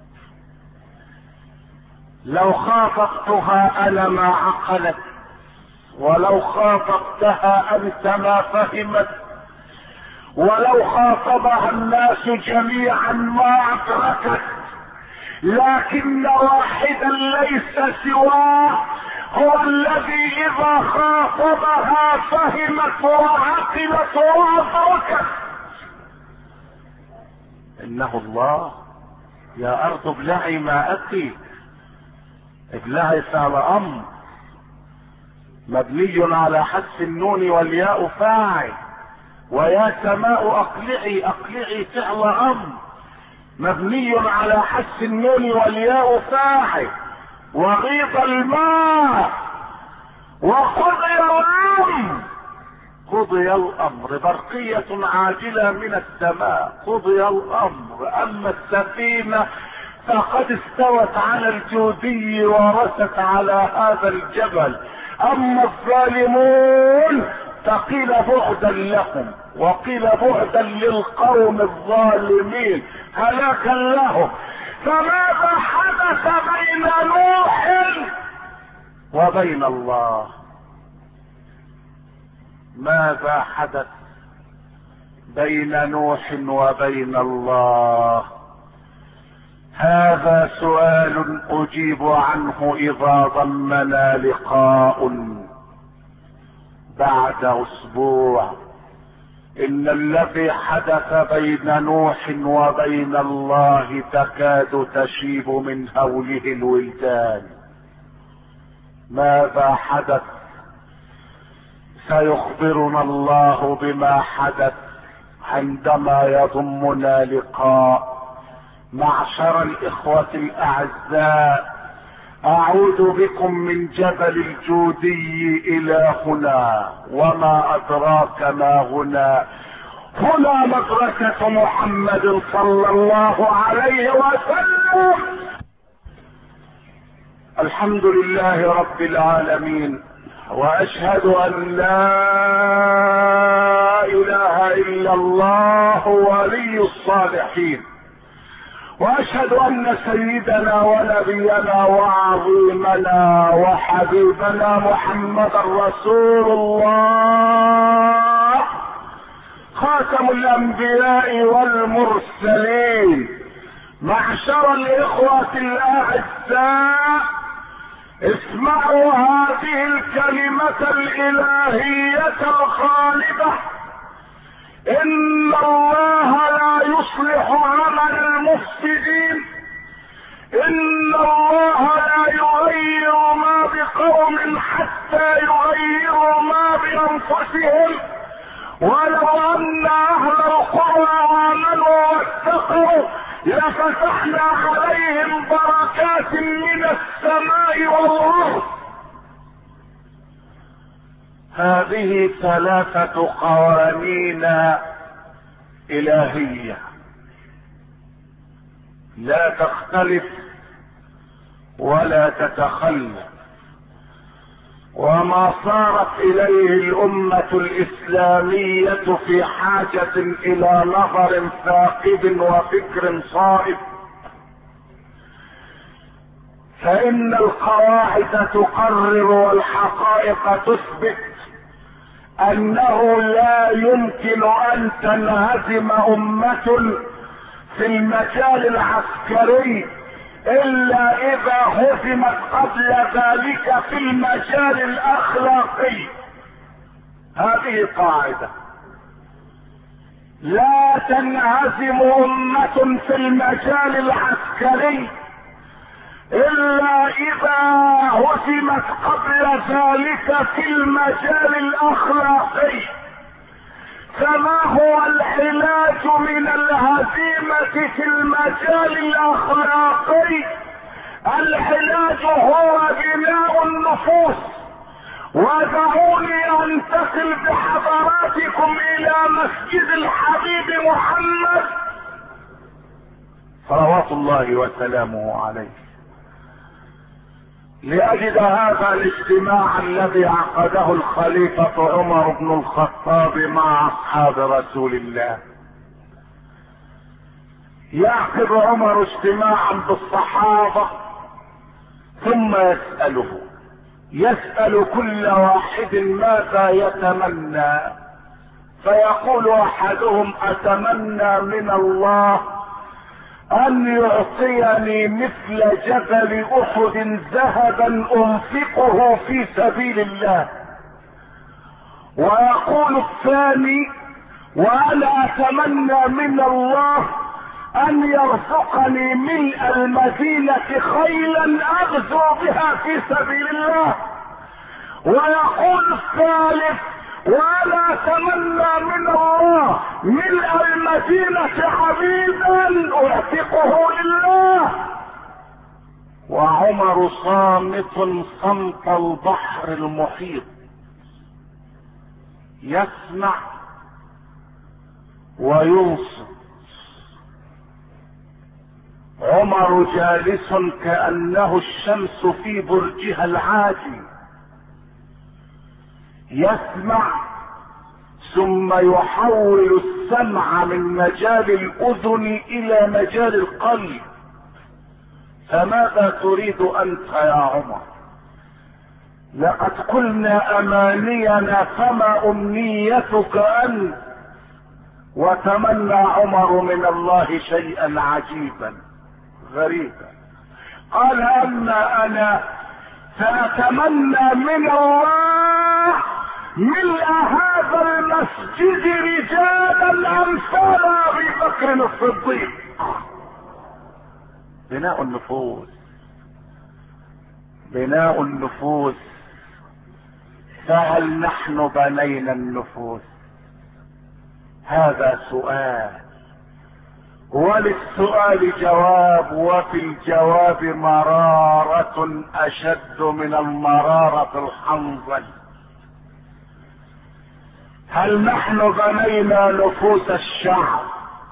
لو خاطبتها أنا ما عقلت، ولو خاطبتها أنت ما فهمت، ولو خاطبها الناس جميعا ما أدركت، لكن واحدا ليس سواه هو الذي اذا خاطبها فهمت وعقلت وادركت. انه الله. يا ارض ابلعي ماءك، ابلعي فعل امر مبني على حذف النون والياء فاعل، ويا سماء اقلعي، اقلعي فعل امر مبني على حذف النون والياء فاعل، وغيض الماء وقضي الامر. قضي الامر برقية عاجلة من السماء، قضي الامر. اما السفينة فقد استوت على الجودي ورست على هذا الجبل. اما الظالمون فقيل بعدا لهم، وقيل بعدا للقوم الظالمين، هلاكا لهم. فماذا حدث بين نوح وبين الله؟ ماذا حدث بين نوح وبين الله؟ هذا سؤال اجيب عنه اذا ضمنا لقاء بعد اسبوع. ان الذي حدث بين نوح وبين الله تكاد تشيب من هوله الولدان. ماذا حدث؟ سيخبرنا الله بما حدث عندما يضمنا لقاء. معشر الاخوة الاعزاء، اعود بكم من جبل الجودي الى هنا، وما ادراك ما هنا. هنا مدرسة محمد صلى الله عليه وسلم. الحمد لله رب العالمين، واشهد ان لا اله الا الله ولي الصالحين، واشهد ان سيدنا ونبينا وعظيمنا وحبيبنا محمدا رسول الله، خاتم الانبياء والمرسلين. معشر الاخوة الاعزاء، اسمعوا هذه الكلمة الالهية الخالدة: ان الله لا يصلح عمل المفسدين، ان الله لا يغير ما بقوم حتى يغيروا ما بانفسهم، ولو ان اهل القرى امنوا واتقوا لفتحنا عليهم بركات من السماء والارض. هذه ثلاثة قوانين إلهية لا تختلف ولا تتخلف، وما صارت إليه الأمة الإسلامية في حاجة إلى نظر ثاقب وفكر صائب. فإن القواعد تقرر والحقائق تثبت انه لا يمكن ان تنهزم امة في المجال العسكري الا اذا هزمت قبل ذلك في المجال الاخلاقي. هذه قاعدة: لا تنهزم امة في المجال العسكري الا اذا هزمت قبل ذلك في المجال الاخلاقي. فما هو العلاج من الهزيمة في المجال الاخلاقي؟ العلاج هو بناء النفوس. ودعوني انتقل بحضراتكم الى مسجد الحبيب محمد صلوات الله وسلامه عليه، لأجد هذا الاجتماع الذي عقده الخليفة عمر بن الخطاب مع اصحاب رسول الله. يعقد عمر اجتماعا بالصحابة ثم يسأل كل واحد ماذا يتمنى، فيقول احدهم: اتمنى من الله ان يعطيني مثل جبل احد ذهبا انفقه في سبيل الله. ويقول الثاني: وانا اتمنى من الله ان يرزقني ملء المدينة خيلا اغزو بها في سبيل الله. ويقول الثالث: وانا اتمنى من الله ملء المدينة عبيدا اعتقه لله. وعمر صامت صمت البحر المحيط، يسمع وينصت. عمر جالس كأنه الشمس في برجها العاجي، يسمع ثم يحول السمع من مجال الاذن الى مجال القلب. فماذا تريد انت يا عمر؟ لقد قلنا امانينا، فما امنيتك انت؟ وتمنى عمر من الله شيئا عجيبا غريبا، قال انا سأتمنى من الله ملء هذا المسجد رجالا امثال ابي بكر الصديق. بناء النفوس، بناء النفوس. فهل نحن بنينا النفوس؟ هذا سؤال، وللسؤال جواب، وفي الجواب مرارة اشد من المرارة الحنظل. هل نحن بنينا نفوس الشعب؟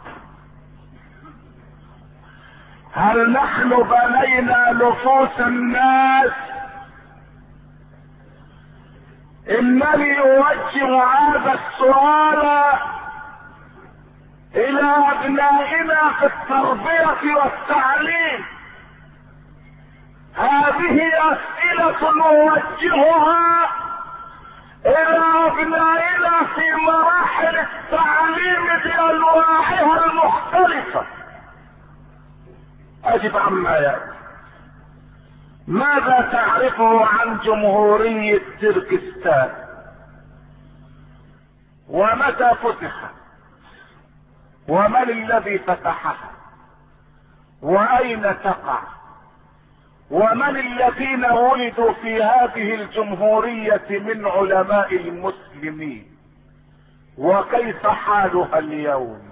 هل نحن بنينا نفوس الناس؟ انني اوجه هذا السؤال الى ابنائنا في التربية والتعليم. هذه اسئلة نوجهها الى ابنائنا في مراحل التعليم بانواعها المختلفة. اجب عما ياتي. ماذا تعرفه عن جمهورية تركستان؟ ومتى فتحت؟ ومن الذي فتحها؟ واين تقع؟ ومن الذين ولدوا في هذه الجمهورية من علماء المسلمين؟ وكيف حالها اليوم؟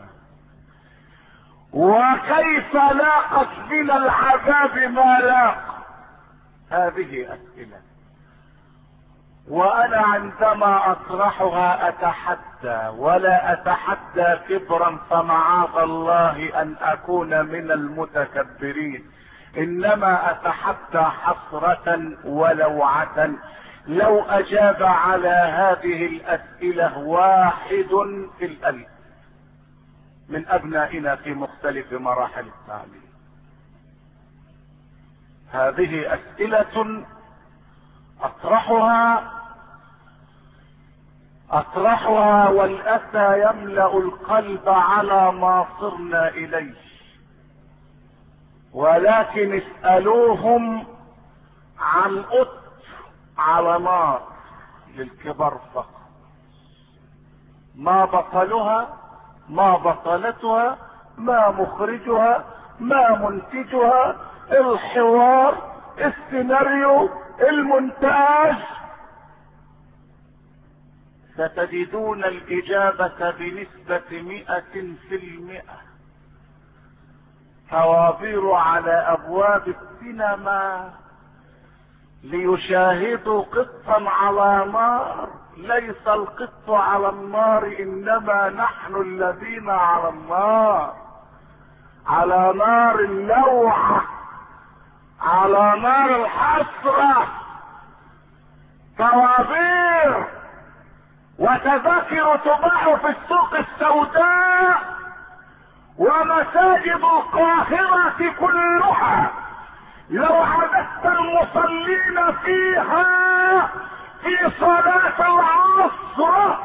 وكيف لاقت من العذاب ما لاق؟ هذه اسئلة، وانا عندما اطرحها اتحدى، ولا اتحدى كبرا فمعاذ الله ان اكون من المتكبرين، انما اتحدى حسرة ولوعة لو اجاب على هذه الاسئلة واحد في الالف من ابنائنا في مختلف مراحل التعليم. هذه اسئلة اطرحها والاسى يملأ القلب على ما صرنا اليه. ولكن اسألوهم عن قط على نار للكبر فقط، ما بطلها، ما بطلتها، ما مخرجها، ما منتجها، الحوار، السيناريو، المونتاج. ستجدون الاجابة بنسبة 100%. طوابير على ابواب السينما ليشاهدوا قطا على نار. ليس القط على النار، انما نحن الذين على النار، على نار اللوعة، على نار الحسرة. طوابير وتذاكر تباع في السوق السوداء، ومساجد القاهرة كلها لو عددت المصلين فيها في صلاة العصر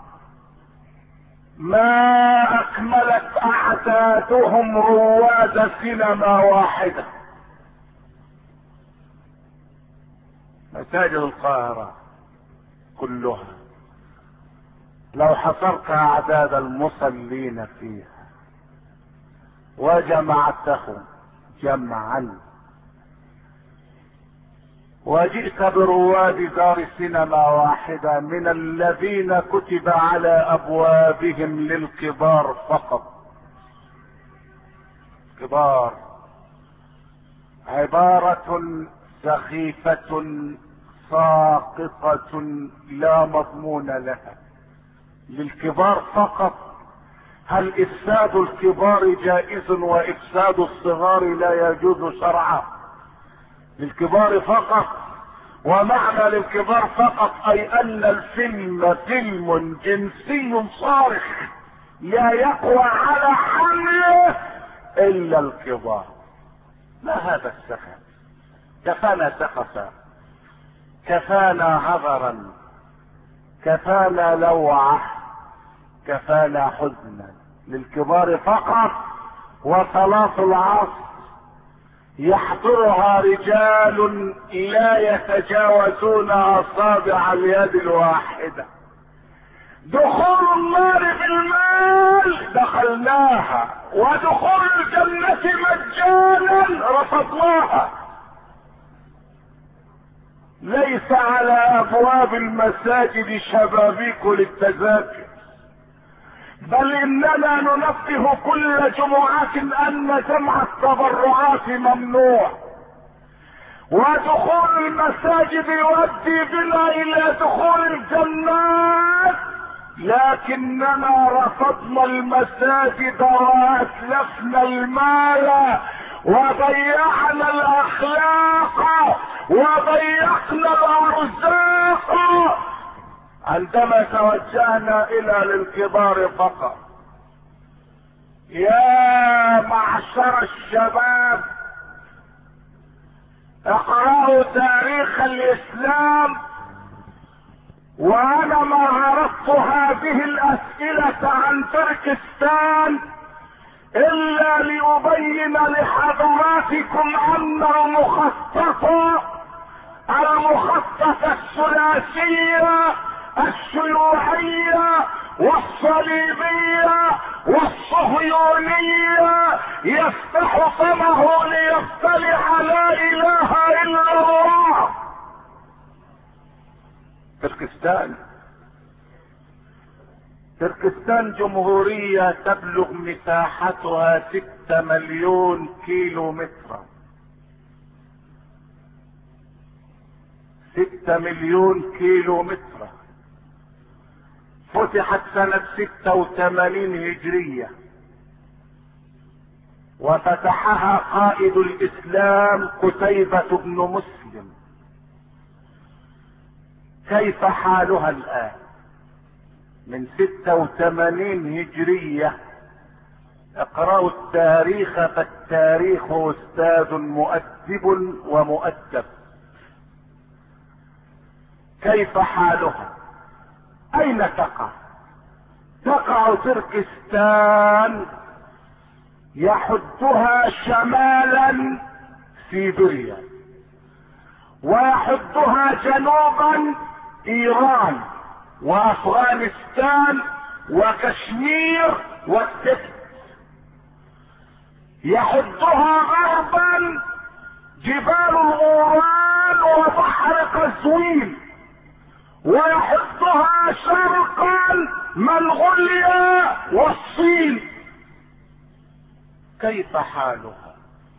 ما اكملت اعدادهم رواد سينما واحدة. مساجد القاهرة كلها لو حصرت اعداد المصلين فيها وجمعتهم جمعا وجئت برواد دار سينما واحدة من الذين كتب على ابوابهم للكبار فقط، كبار، عبارة سخيفة ساقطة لا مضمون لها، للكبار فقط. هل افساد الكبار جائز وافساد الصغار لا يجوز شرعا؟ للكبار فقط. ومعنى للكبار فقط اي ان الفيلم فيلم جنسي صارخ لا يقوى على حمله الا الكبار. ما هذا السخف؟ كفانا سخفا، كفانا هذرا، كفانا لوعة، كفانا حزنا للكبار فقط. وصلاة العصر يحضرها رجال لا يتجاوزون اصابع اليد الواحدة. دخول النار بالمال دخلناها، ودخول الجنة مجانا رفضناها. ليس على ابواب المساجد شبابيك للتذاكر، بل اننا ننبه كل جمعة ان جمع التبرعات ممنوع، ودخول المساجد يؤدي بنا الى دخول الجنات، لكننا رفضنا المساجد واتلفنا المال وضيعنا الاخلاق وضيعنا الارزاق عندما توجهنا الى للكبار فقط. يا معشر الشباب، اقرأوا تاريخ الاسلام. وانا ما عرضت هذه الاسئلة عن تركستان الا لأبين لحضراتكم ان المخطط الثلاثية الشيوعية والصليبية والصهيونية يفتح فمه ليطلع لا اله الا الله. تركستان جمهورية تبلغ مساحتها 6 مليون كيلو متر. 6 مليون كيلو متر. فتحت سنة 86 هجرية، وفتحها قائد الاسلام قتيبة بن مسلم. كيف حالها الان من 86 هجرية؟ اقرأوا التاريخ فالتاريخ استاذ مؤدب ومؤدب. كيف حالها؟ اين تقع؟ تقع تركستان يحدها شمالا سيبيريا، ويحدها جنوبا ايران وافغانستان وكشمير والتبت. يحدها غربا جبال الغوران وبحر قزوين، ويحدها شرقا منغوليا والصين. كيف حالها؟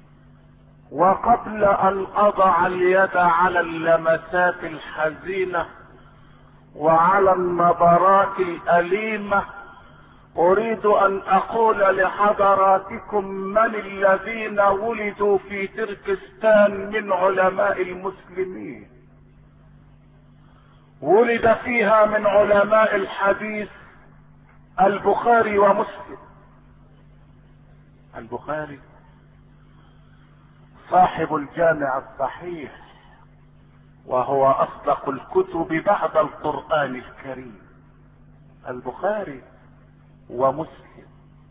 وقبل ان اضع اليد على اللمسات الحزينة وعلى النبرات الأليمة، اريد ان اقول لحضراتكم من الذين ولدوا في تركستان من علماء المسلمين. ولد فيها من علماء الحديث البخاري ومسلم. البخاري صاحب الجامع الصحيح، وهو اصدق الكتب بعد القرآن الكريم. البخاري ومسلم.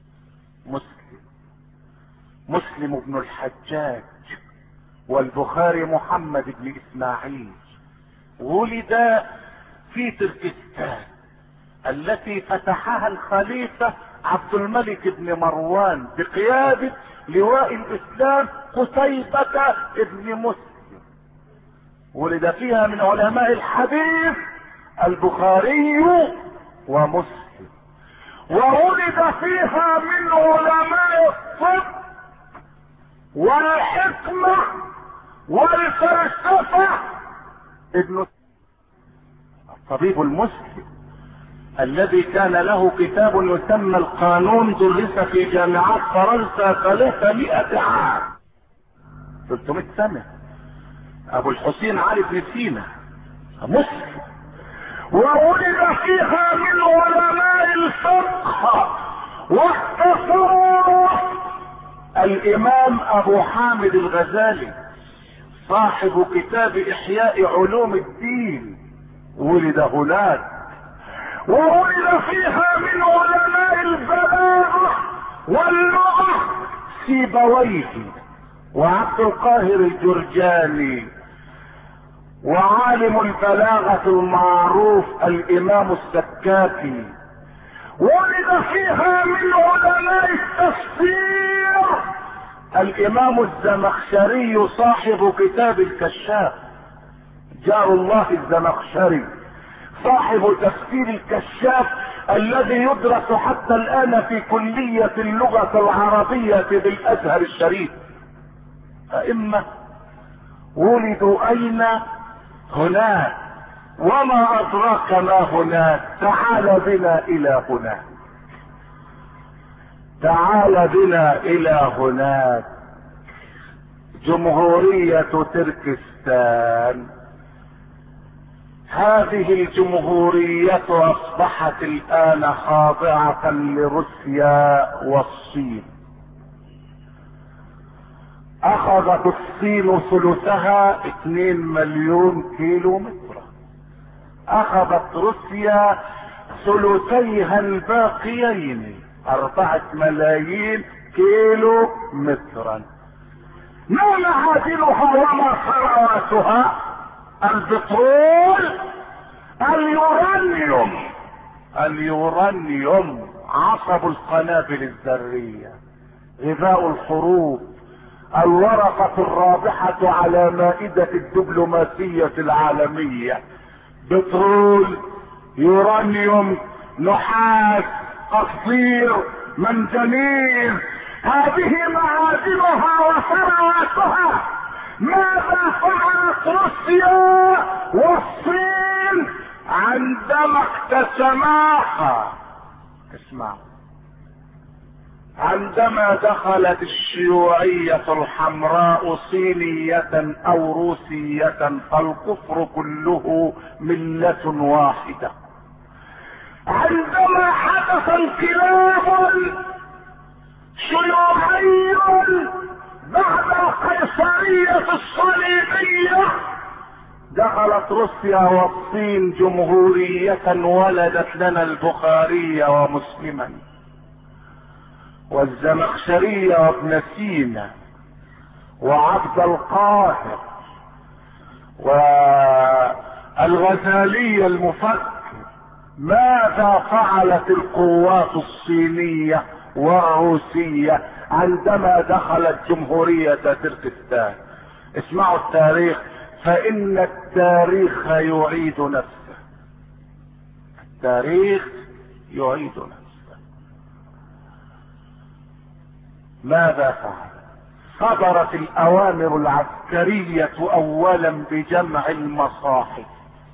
مسلم بن الحجاج، والبخاري محمد بن اسماعيل. ولد في تركستان التي فتحها الخليفة عبد الملك بن مروان بقيادة لواء الاسلام قتيبة بن مسلم. ولد فيها من علماء الحديث البخاري ومسلم. وولد فيها من علماء الطب والحكمة والفلسفة ابن الطبيب المسلم الذي كان له كتاب يسمى القانون، درس في جامعات فرنسا 300 عام، 300 سنة. ابو الحسين علي بن سينا مسلم. وولد فيها من علماء الفقه والتصوف الامام ابو حامد الغزالي صاحب كتاب احياء علوم الدين، ولد هناك. وولد فيها من علماء البلاغة واللغة سيبويه وعبد القاهر الجرجاني، وعالم البلاغة المعروف الامام السكاكي. ولد فيها من علماء التفسير الامام الزمخشري صاحب كتاب الكشاف، جار الله الزمخشري صاحب تفسير الكشاف الذي يدرس حتى الان في كلية اللغة العربية بالازهر الشريف. ائمة ولدوا اين؟ هناك. وما ادراك ما هناك؟ تعال بنا الى هناك، تعال بنا الى هناك. جمهورية تركستان، هذه الجمهورية اصبحت الان خاضعة لروسيا والصين. اخذت الصين ثلثها 2 مليون كيلو متر، اخذت روسيا ثلثيها الباقيين 4 ملايين كيلو مترا. ما معادنها وما ثرواتها؟ البترول، اليورانيوم عصب القنابل الذرية، غذاء الحروب، الورقة الرابحة على مائدة الدبلوماسية العالمية. بترول، يورانيوم، نحاس، قصدير، منجنيز، هذه معادنها وثرواتها. ماذا فعلت روسيا والصين عندما اقتسماها؟ اسمعوا، عندما دخلت الشيوعية الحمراء صينية او روسية، فالكفر كله ملة واحدة. عندما حدث انقلاب شيوعي بعد القيصرية الصليبية، دخلت روسيا والصين جمهورية ولدت لنا البخاري ومسلما والزمخشري وابن سينا وعبد القاهر والغزالي المفكر. ماذا فعلت القوات الصينية والروسية عندما دخلت جمهورية تركستان؟ اسمعوا التاريخ، فإن التاريخ يعيد نفسه، التاريخ يعيد نفسه. ماذا فعل؟ صدرت الأوامر العسكرية أولا بجمع المصاحف،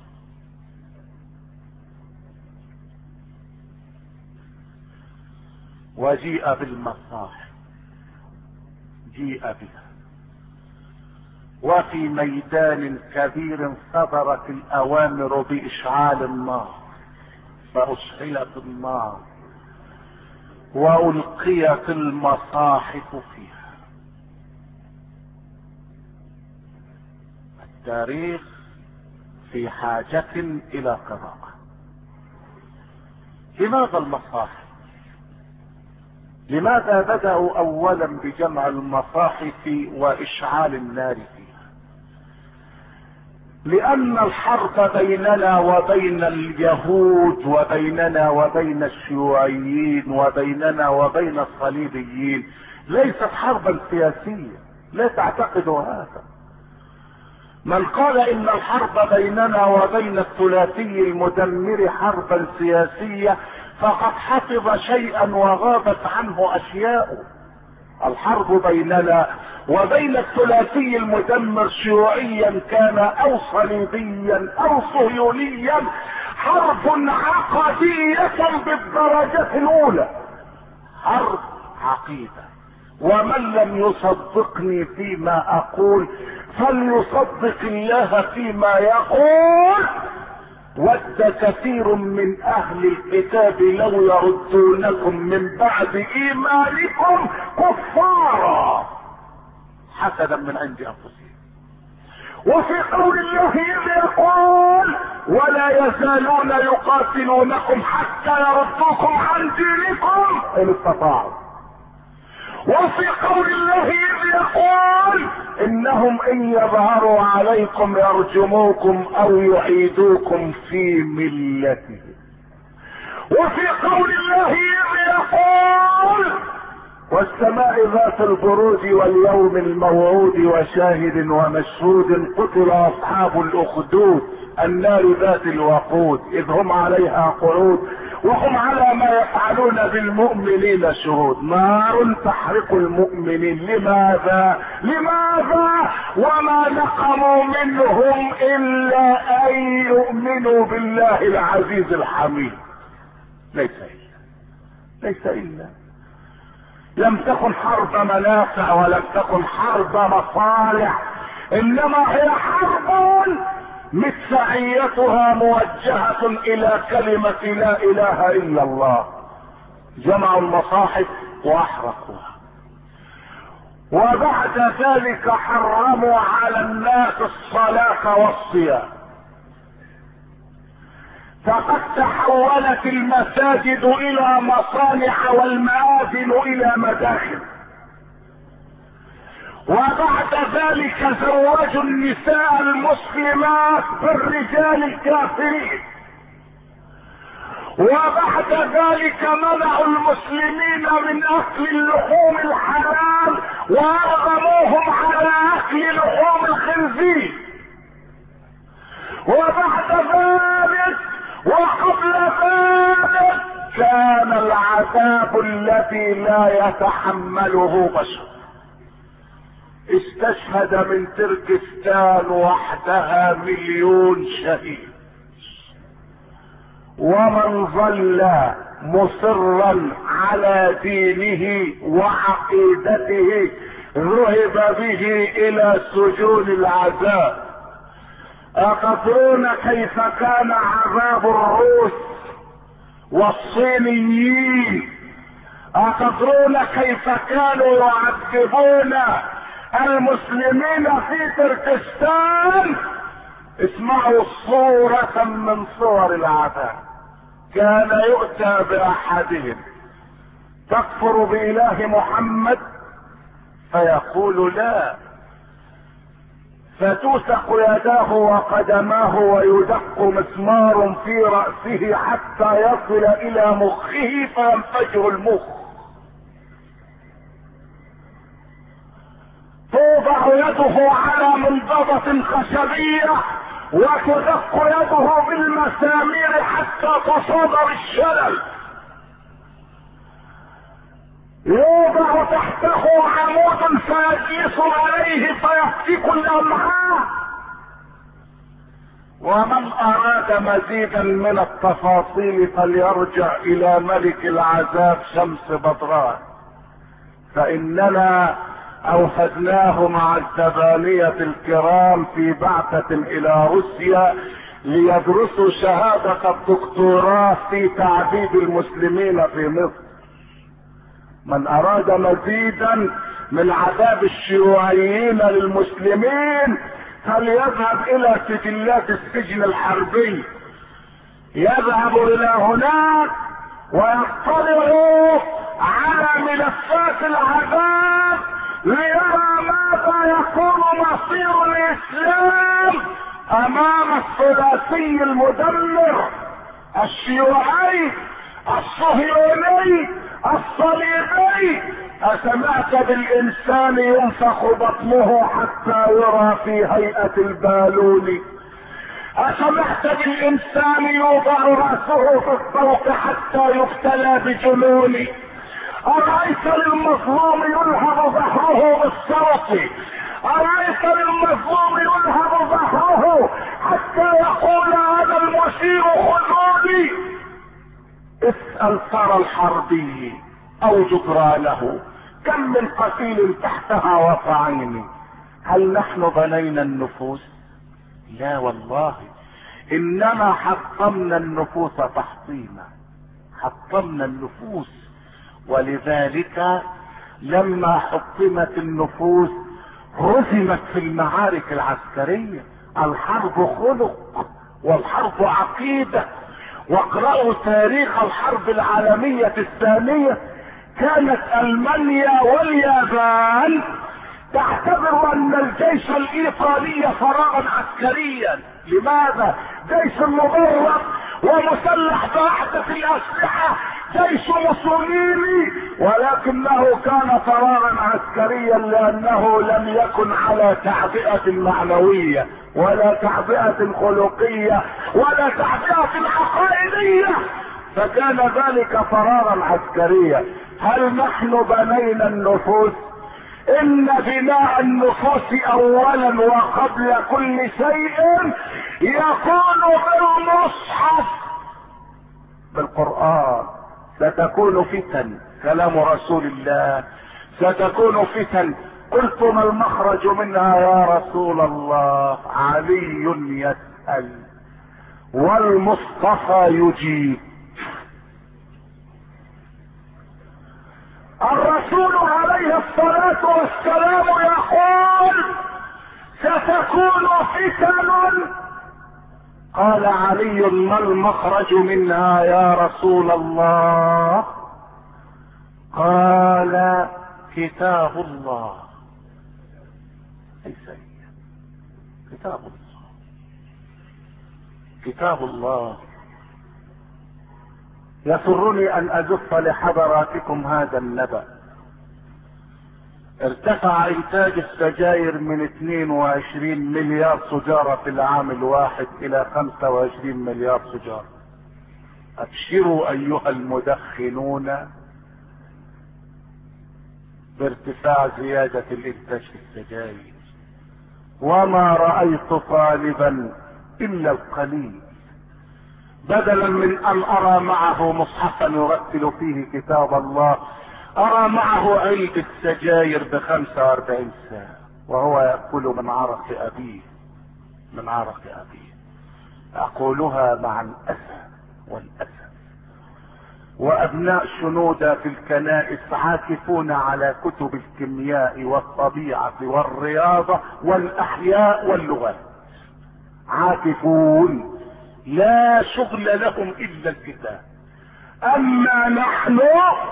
وجيء بالمصاحف، جيء بها، وفي ميدان كبير صدرت الأوامر بإشعال النار، فأشعلت النار وألقيت المصاحف فيها. التاريخ في حاجة إلى قراءة. لماذا المصاحف؟ لماذا بدأوا أولا بجمع المصاحف وإشعال النار فيها؟ لأن الحرب بيننا وبين اليهود وبيننا وبين الشيوعيين وبيننا وبين الصليبيين ليست حربا سياسية، لا تعتقدوا هذا. من قال ان الحرب بيننا وبين الثلاثي المدمر حربا سياسية فقد حفظ شيئا وغابت عنه اشياء. الحرب بيننا وبين الثلاثي المدمر شيوعيا كان او صليبيا او صهيونيا حرب عقدية بالدرجة الاولى، حرب عقيدة. ومن لم يصدقني فيما اقول فليصدق الله فيما يقول. ود كثير من اهل الكتاب لو يردونكم من بعد ايمانكم كفارا حسدا من عند انفسهم. وفي قول الله اذ يقول ولا يزالون يقاتلونكم حتى يردوكم عن دينكم ان استطاعوا. وفي قول الله اذ يقول انهم ان يظهروا عليكم يرجموكم او يعيدوكم في ملتهم. وفي قول الله اذ يقول والسماء ذات البروج واليوم الموعود وشاهد ومشهود قتل اصحاب الاخدود النار ذات الوقود اذ هم عليها قعود وهم على ما يفعلون بالمؤمنين شهود. نار تحرق المؤمنين. لماذا وما نقموا منهم الا ان يؤمنوا بالله العزيز الحميد. ليس الا لم تكن حرب منافع ولم تكن حرب مصالح، انما هي حرب مدفعيتها موجهة الى كلمة لا اله الا الله. جمعوا المصاحف واحرقوها، وبعد ذلك حرموا على الناس الصلاة والصيام، فقد تحولت المساجد الى مصانع والمآذن الى مداخل. وبعد ذلك زوجوا النساء المسلمات بالرجال الكافرين. وبعد ذلك منعوا المسلمين من اكل اللحوم الحلال وارغموهم على اكل لحوم الخنزير. وبعد ذلك وقبل ذلك كان العذاب الذي لا يتحمله بشر. استشهد من تركستان وحدها 1,000,000 شهيد، ومن ظل مصرا على دينه وعقيدته ذهب به الى سجون العذاب. أتدرون كيف كان عذاب الروس والصينيين؟ أتدرون كيف كانوا يعذبون المسلمين في تركستان؟ اسمعوا صورة من صور العذاب. كان يؤتى بأحدهم تكفر بإله محمد فيقول لا، فتوثق يداه وقدماه ويدق مسمار في رأسه حتى يصل إلى مخه فينفجر المخ. توضع يده على منضدة خشبية وتدق يده بالمسامير حتى تصاب بالشلل. يوضع تحته عمود فيجلس عليه فيفتك الامعاء. ومن اراد مزيدا من التفاصيل فليرجع الى ملك العذاب شمس بدران، فاننا اوفدناه مع الزبانية الكرام في بعثة الى روسيا ليدرسوا شهادة الدكتوراه في تعذيب المسلمين في مصر. من اراد مزيدا من عذاب الشيوعيين للمسلمين فليذهب الى سجلات السجن الحربي، يذهب الى هناك ويطلع على ملفات العذاب ليرى ماذا يكون مصير الاسلام امام الثلاثي المدمر الشيوعي الصهيوني الصليبي. أسمعت بالإنسان ينفخ بطنه حتى يرى في هيئة البالون؟ أسمعت بالإنسان يوضع رأسه في الطوق حتى يبتلى بجنون؟ أرأيت للمظلوم يلهب ظهره بالصوت؟ أرأيت للمظلوم يلهب ظهره حتى يقول هذا المشير خذوني؟ اسأل ثرى الحربي او جدرانه كم من قتيل تحتها وطعين. هل نحن بنينا النفوس؟ لا والله، انما حطمنا النفوس تحطيما، حطمنا النفوس. ولذلك لما حطمت النفوس هزمت في المعارك العسكرية. الحرب خلق والحرب عقيدة. واقرأوا تاريخ الحرب العالمية الثانية، كانت ألمانيا واليابان تعتبر ان الجيش الايطالي فراغا عسكريا. لماذا؟ جيش مدرب ومسلح باحدث الاسلحة، جيش موسوليني، ولكنه كان فراغا عسكريا لانه لم يكن على تعبئة معنوية ولا تعبئة خلقية ولا تعبئة عقائدية، فكان ذلك فراغا عسكريا. هل نحن بنينا النفوس؟ ان بناء النفوس اولا وقبل كل شيء يكون بالمصحف، بالقرآن. ستكون فتن، كلام رسول الله، ستكون فتن. قلت ما المخرج منها يا رسول الله؟ علي يسأل والمصطفى يجيب. الرسول عليه الصلاة والسلام يقول ستكون فتن. قال علي ما المخرج منها يا رسول الله؟ قال كتاب الله. ليس كتاب الله، كتاب الله. يسرني ان ازف لحضراتكم هذا النبأ. ارتفع انتاج السجاير من 22 مليار سجارة في العام الواحد الى 25 مليار سجارة. ابشروا ايها المدخنون بارتفاع زيادة الانتاج في السجاير، وما رأيت طالبا الا القليل. بدلا من ان ارى معه مصحفا يرتل فيه كتاب الله، ارى معه علبة سجاير ب45 ساعة وهو يأكل من عرق ابيه، من عرق ابيه. اقولها مع الاسى والاسى. وابناء شنودة في الكنائس عاكفون على كتب الكيمياء والطبيعة والرياضة والاحياء واللغات، عاكفون لا شغل لهم الا الكتاب. اما نحن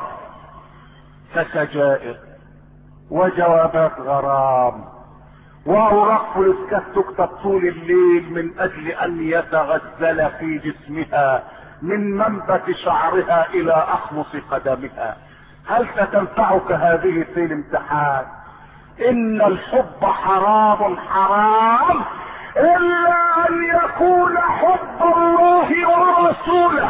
فسجائر وجوابات غرام واوراق فلوسكات تكتب طول الليل من اجل ان يتغزل في جسمها من منبت شعرها الى اخمص قدمها. هل ستنفعك هذه في الامتحان؟ ان الحب حرام حرام الا ان يكون حب الله ورسوله.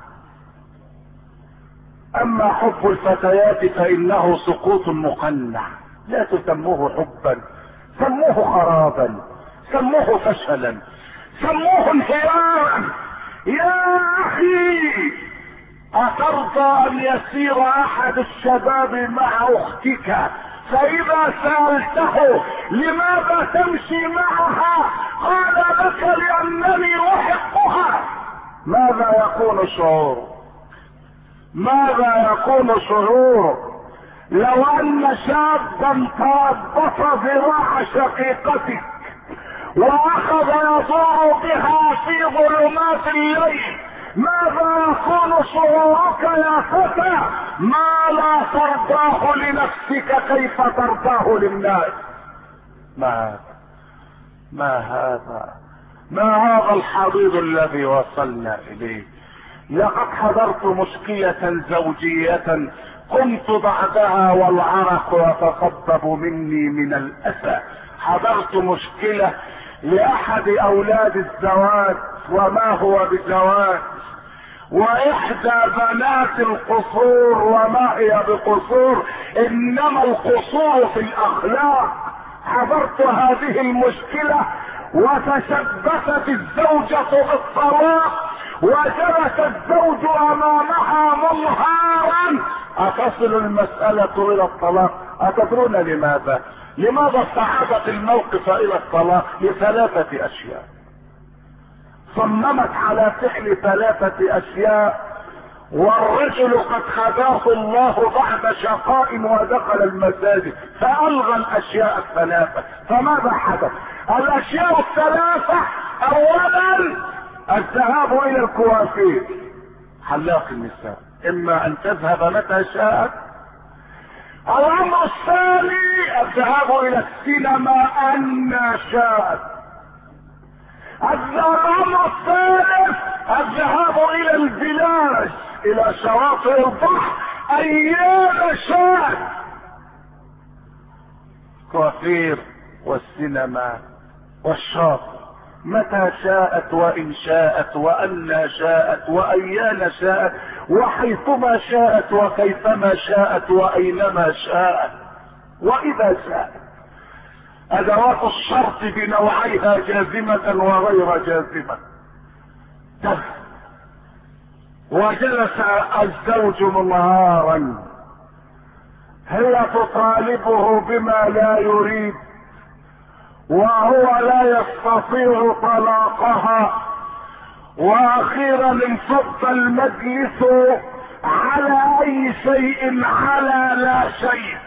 اما حب الفتيات فانه سقوط مقنع. لا تسموه حبا، سموه خرابا، سموه فشلا، سموه انهيارا. يا اخي اترضى ان يسير احد الشباب مع اختك فاذا سألته لماذا تمشي معها قال لك لانني احبها؟ ماذا يكون شعور؟ ماذا يكون شعور لو ان شابا تربط ذراع شقيقتك واخذ يدور بها في ظلمات الليل؟ ماذا يكون شعورك يا فتى؟ ما لا ترضاه لنفسك كيف ترضاه للناس؟ ما هذا الحضيض الذي وصلنا اليه؟ لقد حضرت مشكلة زوجية قمت بعدها والعرق يتصبب مني من الاسى. حضرت مشكلة لاحد اولاد الزواج وما هو بزواج، واحدى بنات القصور وما هي بقصور، انما القصور في الاخلاق. حضرت هذه المشكلة وتشبثت الزوجة بالطلاق وجلس الزوج امامها منهارا. اتصل المسألة الى الطلاق. اتدرون لماذا؟ لماذا صعدت الموقف الى الطلاق؟ لثلاثة اشياء. صممت على فعل ثلاثة اشياء، والرجل قد خداه الله بعد شقاء ودخل المساجد فالغى الاشياء الثلاثة. فماذا حدث؟ الاشياء الثلاثة: اولا الذهاب الى الكوافير حلاق النساء، اما ان تذهب متى شاءت. الامر الثاني الذهاب الى السينما ان شاءت. الامر الثالث الذهاب الى الفلاج، الى شواطئ البحر ايام شاءت. كوافير والسينما والشاطئ متى شاءت وان شاءت وان شاءت وايان شاءت وحيثما شاءت وكيفما شاءت واينما شاءت واذا شاءت. ادوات الشرط بنوعيها جازمة وغير جازمة. وجلس الزوج منهارا، هي تطالبه بما لا يريد وهو لا يستطيع طلاقها، واخيرا انفض المجلس على اي شيء، على لا شيء،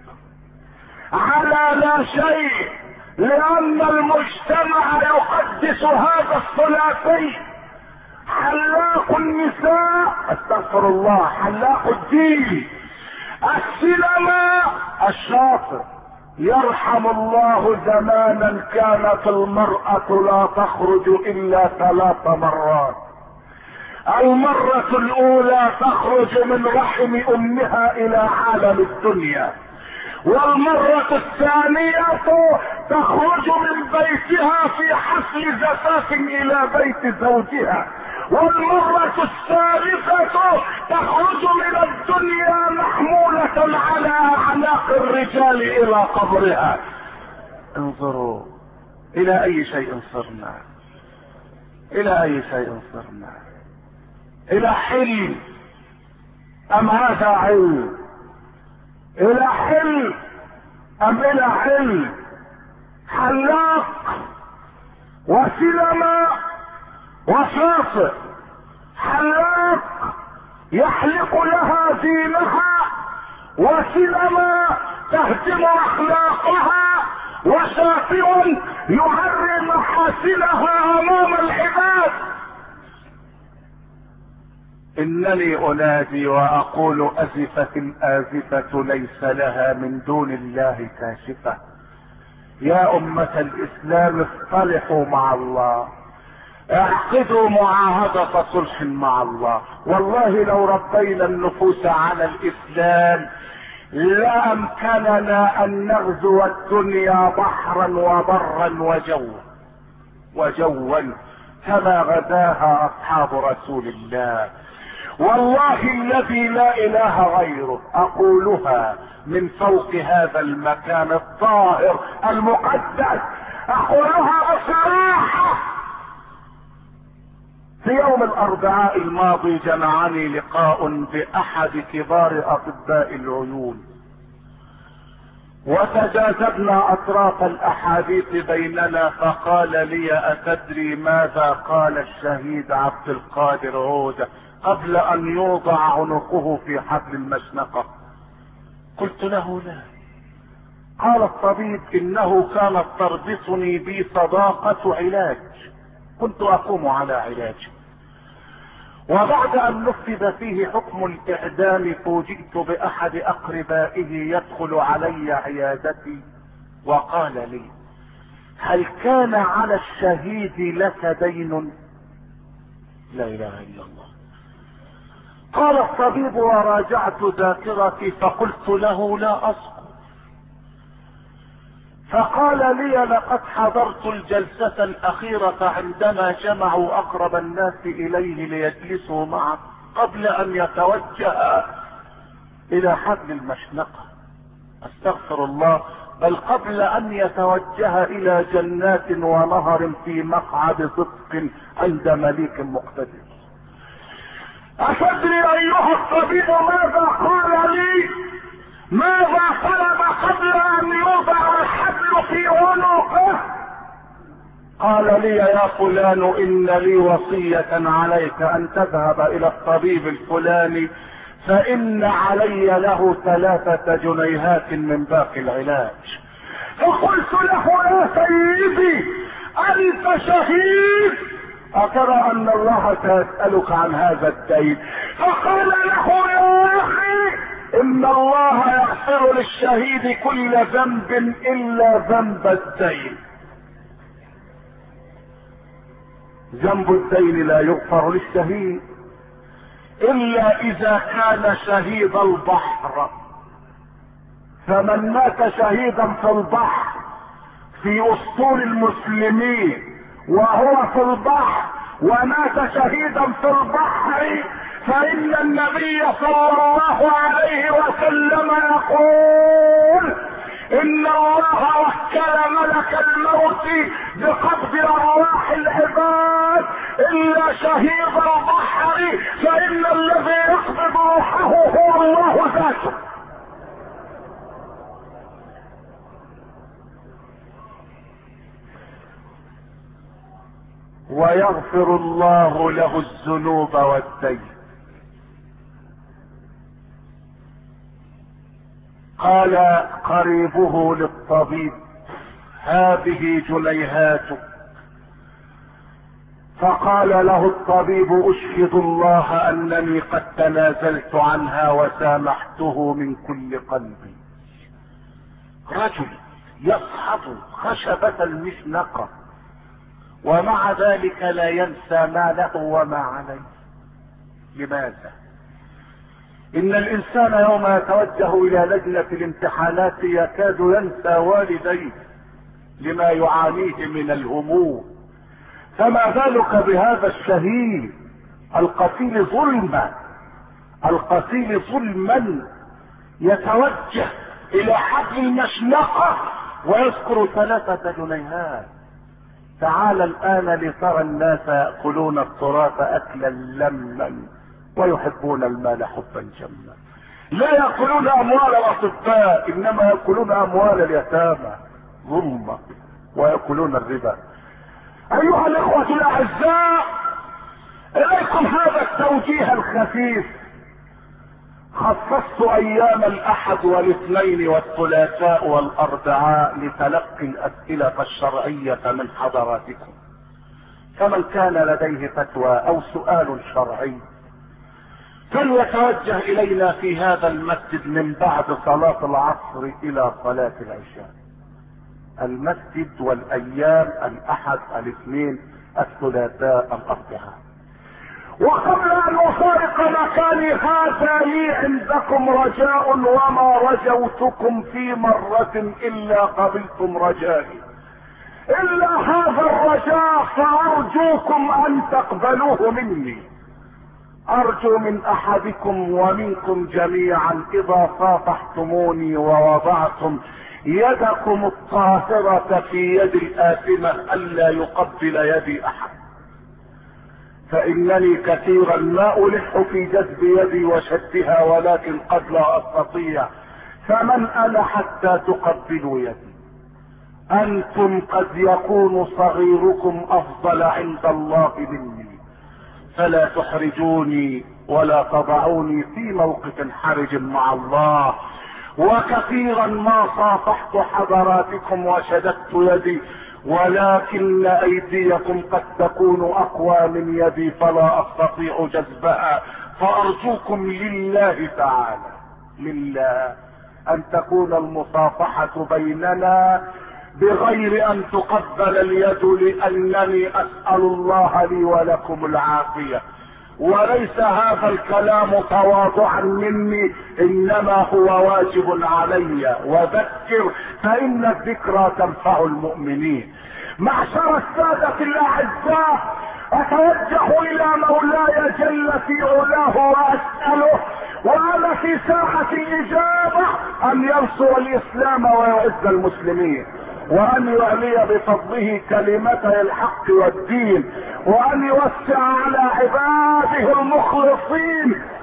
على لا شيء، لان المجتمع يقدس هذا الثلاثي: حلاق النساء، استغفر الله، حلاق الدين، السينما، الشاطئ. يرحم الله زمانا كانت المرأة لا تخرج الا 3 مرات. المرة الاولى تخرج من رحم امها الى عالم الدنيا، والمرة الثانية تخرج من بيتها في حفل زفاف الى بيت زوجها، والمرة الثالثة تخرج من الدنيا محمولة على اعناق الرجال الى قبرها. انظروا الى اي شيء صرنا، الى اي شيء صرنا. الى حلم ام هذا علم؟ الى حلم ام الى علم؟ حلاق وسينما وشاطئ. حلاق يحلق لها دينها، وسينما تهدم اخلاقها، وشاطئ يعري محاسنها امام العباد. انني انادي واقول: ازفت الازفة ليس لها من دون الله كاشفة. يا امة الاسلام اصطلحوا مع الله، اعقدوا معاهدة صلح مع الله. والله لو ربينا النفوس على الاسلام لامكننا ان نغزو الدنيا بحرا وبرا وجوا كما غزاها اصحاب رسول الله. والله الذي لا اله غيره اقولها من فوق هذا المكان الطاهر المقدس، اقولها بصراحة. في يوم الاربعاء الماضي جمعني لقاء باحد كبار اطباء العيون، وتجاذبنا اطراف الاحاديث بيننا، فقال لي: اتدري ماذا قال الشهيد عبد القادر عودة قبل ان يوضع عنقه في حبل المشنقة؟ قلت له: لا. قال الطبيب: انه كانت تربطني بي صداقة علاج، كنت اقوم على علاجه، وبعد ان نفذ فيه حكم الاعدام فوجئت باحد اقربائه يدخل علي عيادتي وقال لي: هل كان على الشهيد لك دين؟ لا اله الا الله. قال الطبيب وراجعت ذاكرتي فقلت له: لا اذكر. فقال لي: لقد حضرت الجلسة الاخيرة عندما جمعوا اقرب الناس اليه ليجلسوا معه قبل ان يتوجه الى حبل المشنقة. استغفر الله، بل قبل ان يتوجه الى جنات ونهر في مقعد صدق عند مليك مقتدر. أتدري أيها الطبيب ماذا قال لي؟ ماذا طلب قبل أن يوضع الحبل في عنقه؟ قال لي: يا فلان، إن لي وصية عليك أن تذهب إلى الطبيب الفلاني فإن علي له 3 جنيهات من باقي العلاج. فقلت له: يا سيدي، أنت شهيد، أترى أن الله سيسألك عن هذا الدين؟ فقال له يا أخي إن الله يغفر للشهيد كل ذنب إلا ذنب الدين. ذنب الدين لا يغفر للشهيد إلا إذا كان شهيد البحر، فمن مات شهيدا في البحر في أسطول المسلمين وهو في البحر ومات شهيدا في البحر، فإن النبي صلى الله عليه وسلم يقول إن الله وكل ملك الموت بقبض أرواح العباد إلا شهيد البحر، فإن الذي يقبض روحه هو الله ذاته. ويغفر الله له الذنوب والدين. قال قريبه للطبيب هذه جنيهاتك، فقال له الطبيب اشهد الله انني قد تنازلت عنها وسامحته من كل قلبي. رجل يصحب خشبة المشنقة ومع ذلك لا ينسى ما له وما عليه. لماذا؟ إن الإنسان يوم يتوجه إلى لجنة الامتحانات يكاد ينسى والديه لما يعانيه من الهموم، فما بالك بهذا الشهيد القتيل ظلما، القتيل ظلما يتوجه إلى حبل المشنقة ويذكر 3 جنيهات. تعال الآن لترى الناس يأكلون التراث أكلا لما ويحبون المال حبا جما. لا يأكلون أموال الأطباء إنما يأكلون أموال اليتامى ظلما ويأكلون الربا. أيها الإخوة الأعزاء، إليكم هذا التوجيه الخفيف. خصصت أيام الأحد والاثنين والثلاثاء والأربعاء لتلقي الأسئلة الشرعية من حضراتكم، فمن كان لديه فتوى أو سؤال شرعي فليتوجه إلينا في هذا المسجد من بعد صلاة العصر إلى صلاة العشاء. المسجد والأيام الأحد الاثنين الثلاثاء الأربعاء. وقبل أن أفارق مكاني هذا لي عندكم رجاء، وما رجوتكم في مرة إلا قبلتم رجائي، إلا هذا الرجاء فأرجوكم أن تقبلوه مني. أرجو من أحدكم ومنكم جميعا إذا صافحتموني ووضعتم يدكم الطاهرة في يد الآثمة ألا يقبل يدي أحد، فإنني كثيرا ما ألح في جذب يدي وشدها ولكن قد لا أستطيع، فمن أنا حتى تقبلوا يدي؟ أنتم قد يكون صغيركم أفضل عند الله مني، فلا تحرجوني ولا تضعوني في موقف حرج مع الله. وكثيرا ما صافحت حضراتكم وشددت يدي، ولكن أيديكم قد تكون أقوى من يدي فلا أستطيع جذبها، فأرجوكم لله تعالى، لله، أن تكون المصافحة بيننا بغير أن تقبل اليد، لأنني أسأل الله لي ولكم العافية. وليس هذا الكلام تواضعا مني، انما هو واجب علي. وذكر فان الذكرى تنفع المؤمنين. معشر السادة الاعزاء، اتوجه الى مولاي جل في علاه واسأله وانا في ساعة الاجابة ان ينصر الاسلام ويعز المسلمين، وان يعلي بفضله كلمتي الحق والدين، وان يوسع على عباده المخلصين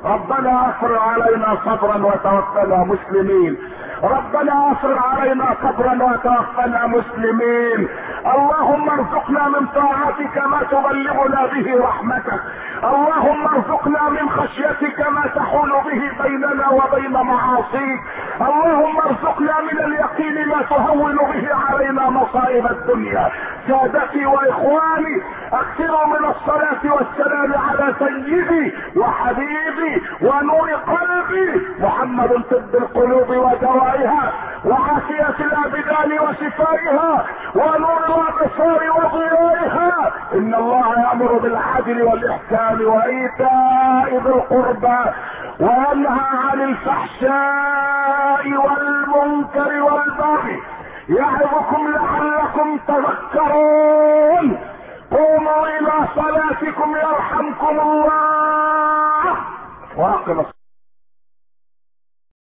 ربنا افرغ علينا صبرا وتوفنا مسلمين. ربنا افرغ علينا صبرا وتوفنا مسلمين. اللهم ارزقنا من طاعتك ما تبلغنا به رحمتك. اللهم ارزقنا من خشيتك ما تحول به بيننا وبين معاصيك. اللهم ارزقنا من اليقين ما تهون به علينا مصائب الدنيا. سادتي واخواني، اكثروا من الصلاة والسلام على سيدي وحبيبي ونور قلبي محمد، طب القلوب ودوائها وعافية الابدان وشفائها ونور الابصار وضيائها. ان الله يأمر بالعدل والاحسان وايتاء ذي القربى وينهى عن الفحشاء والمنكر والبغي يعظكم لعلكم تذكرون. قوموا الى صلاتكم يرحمكم الله. واقم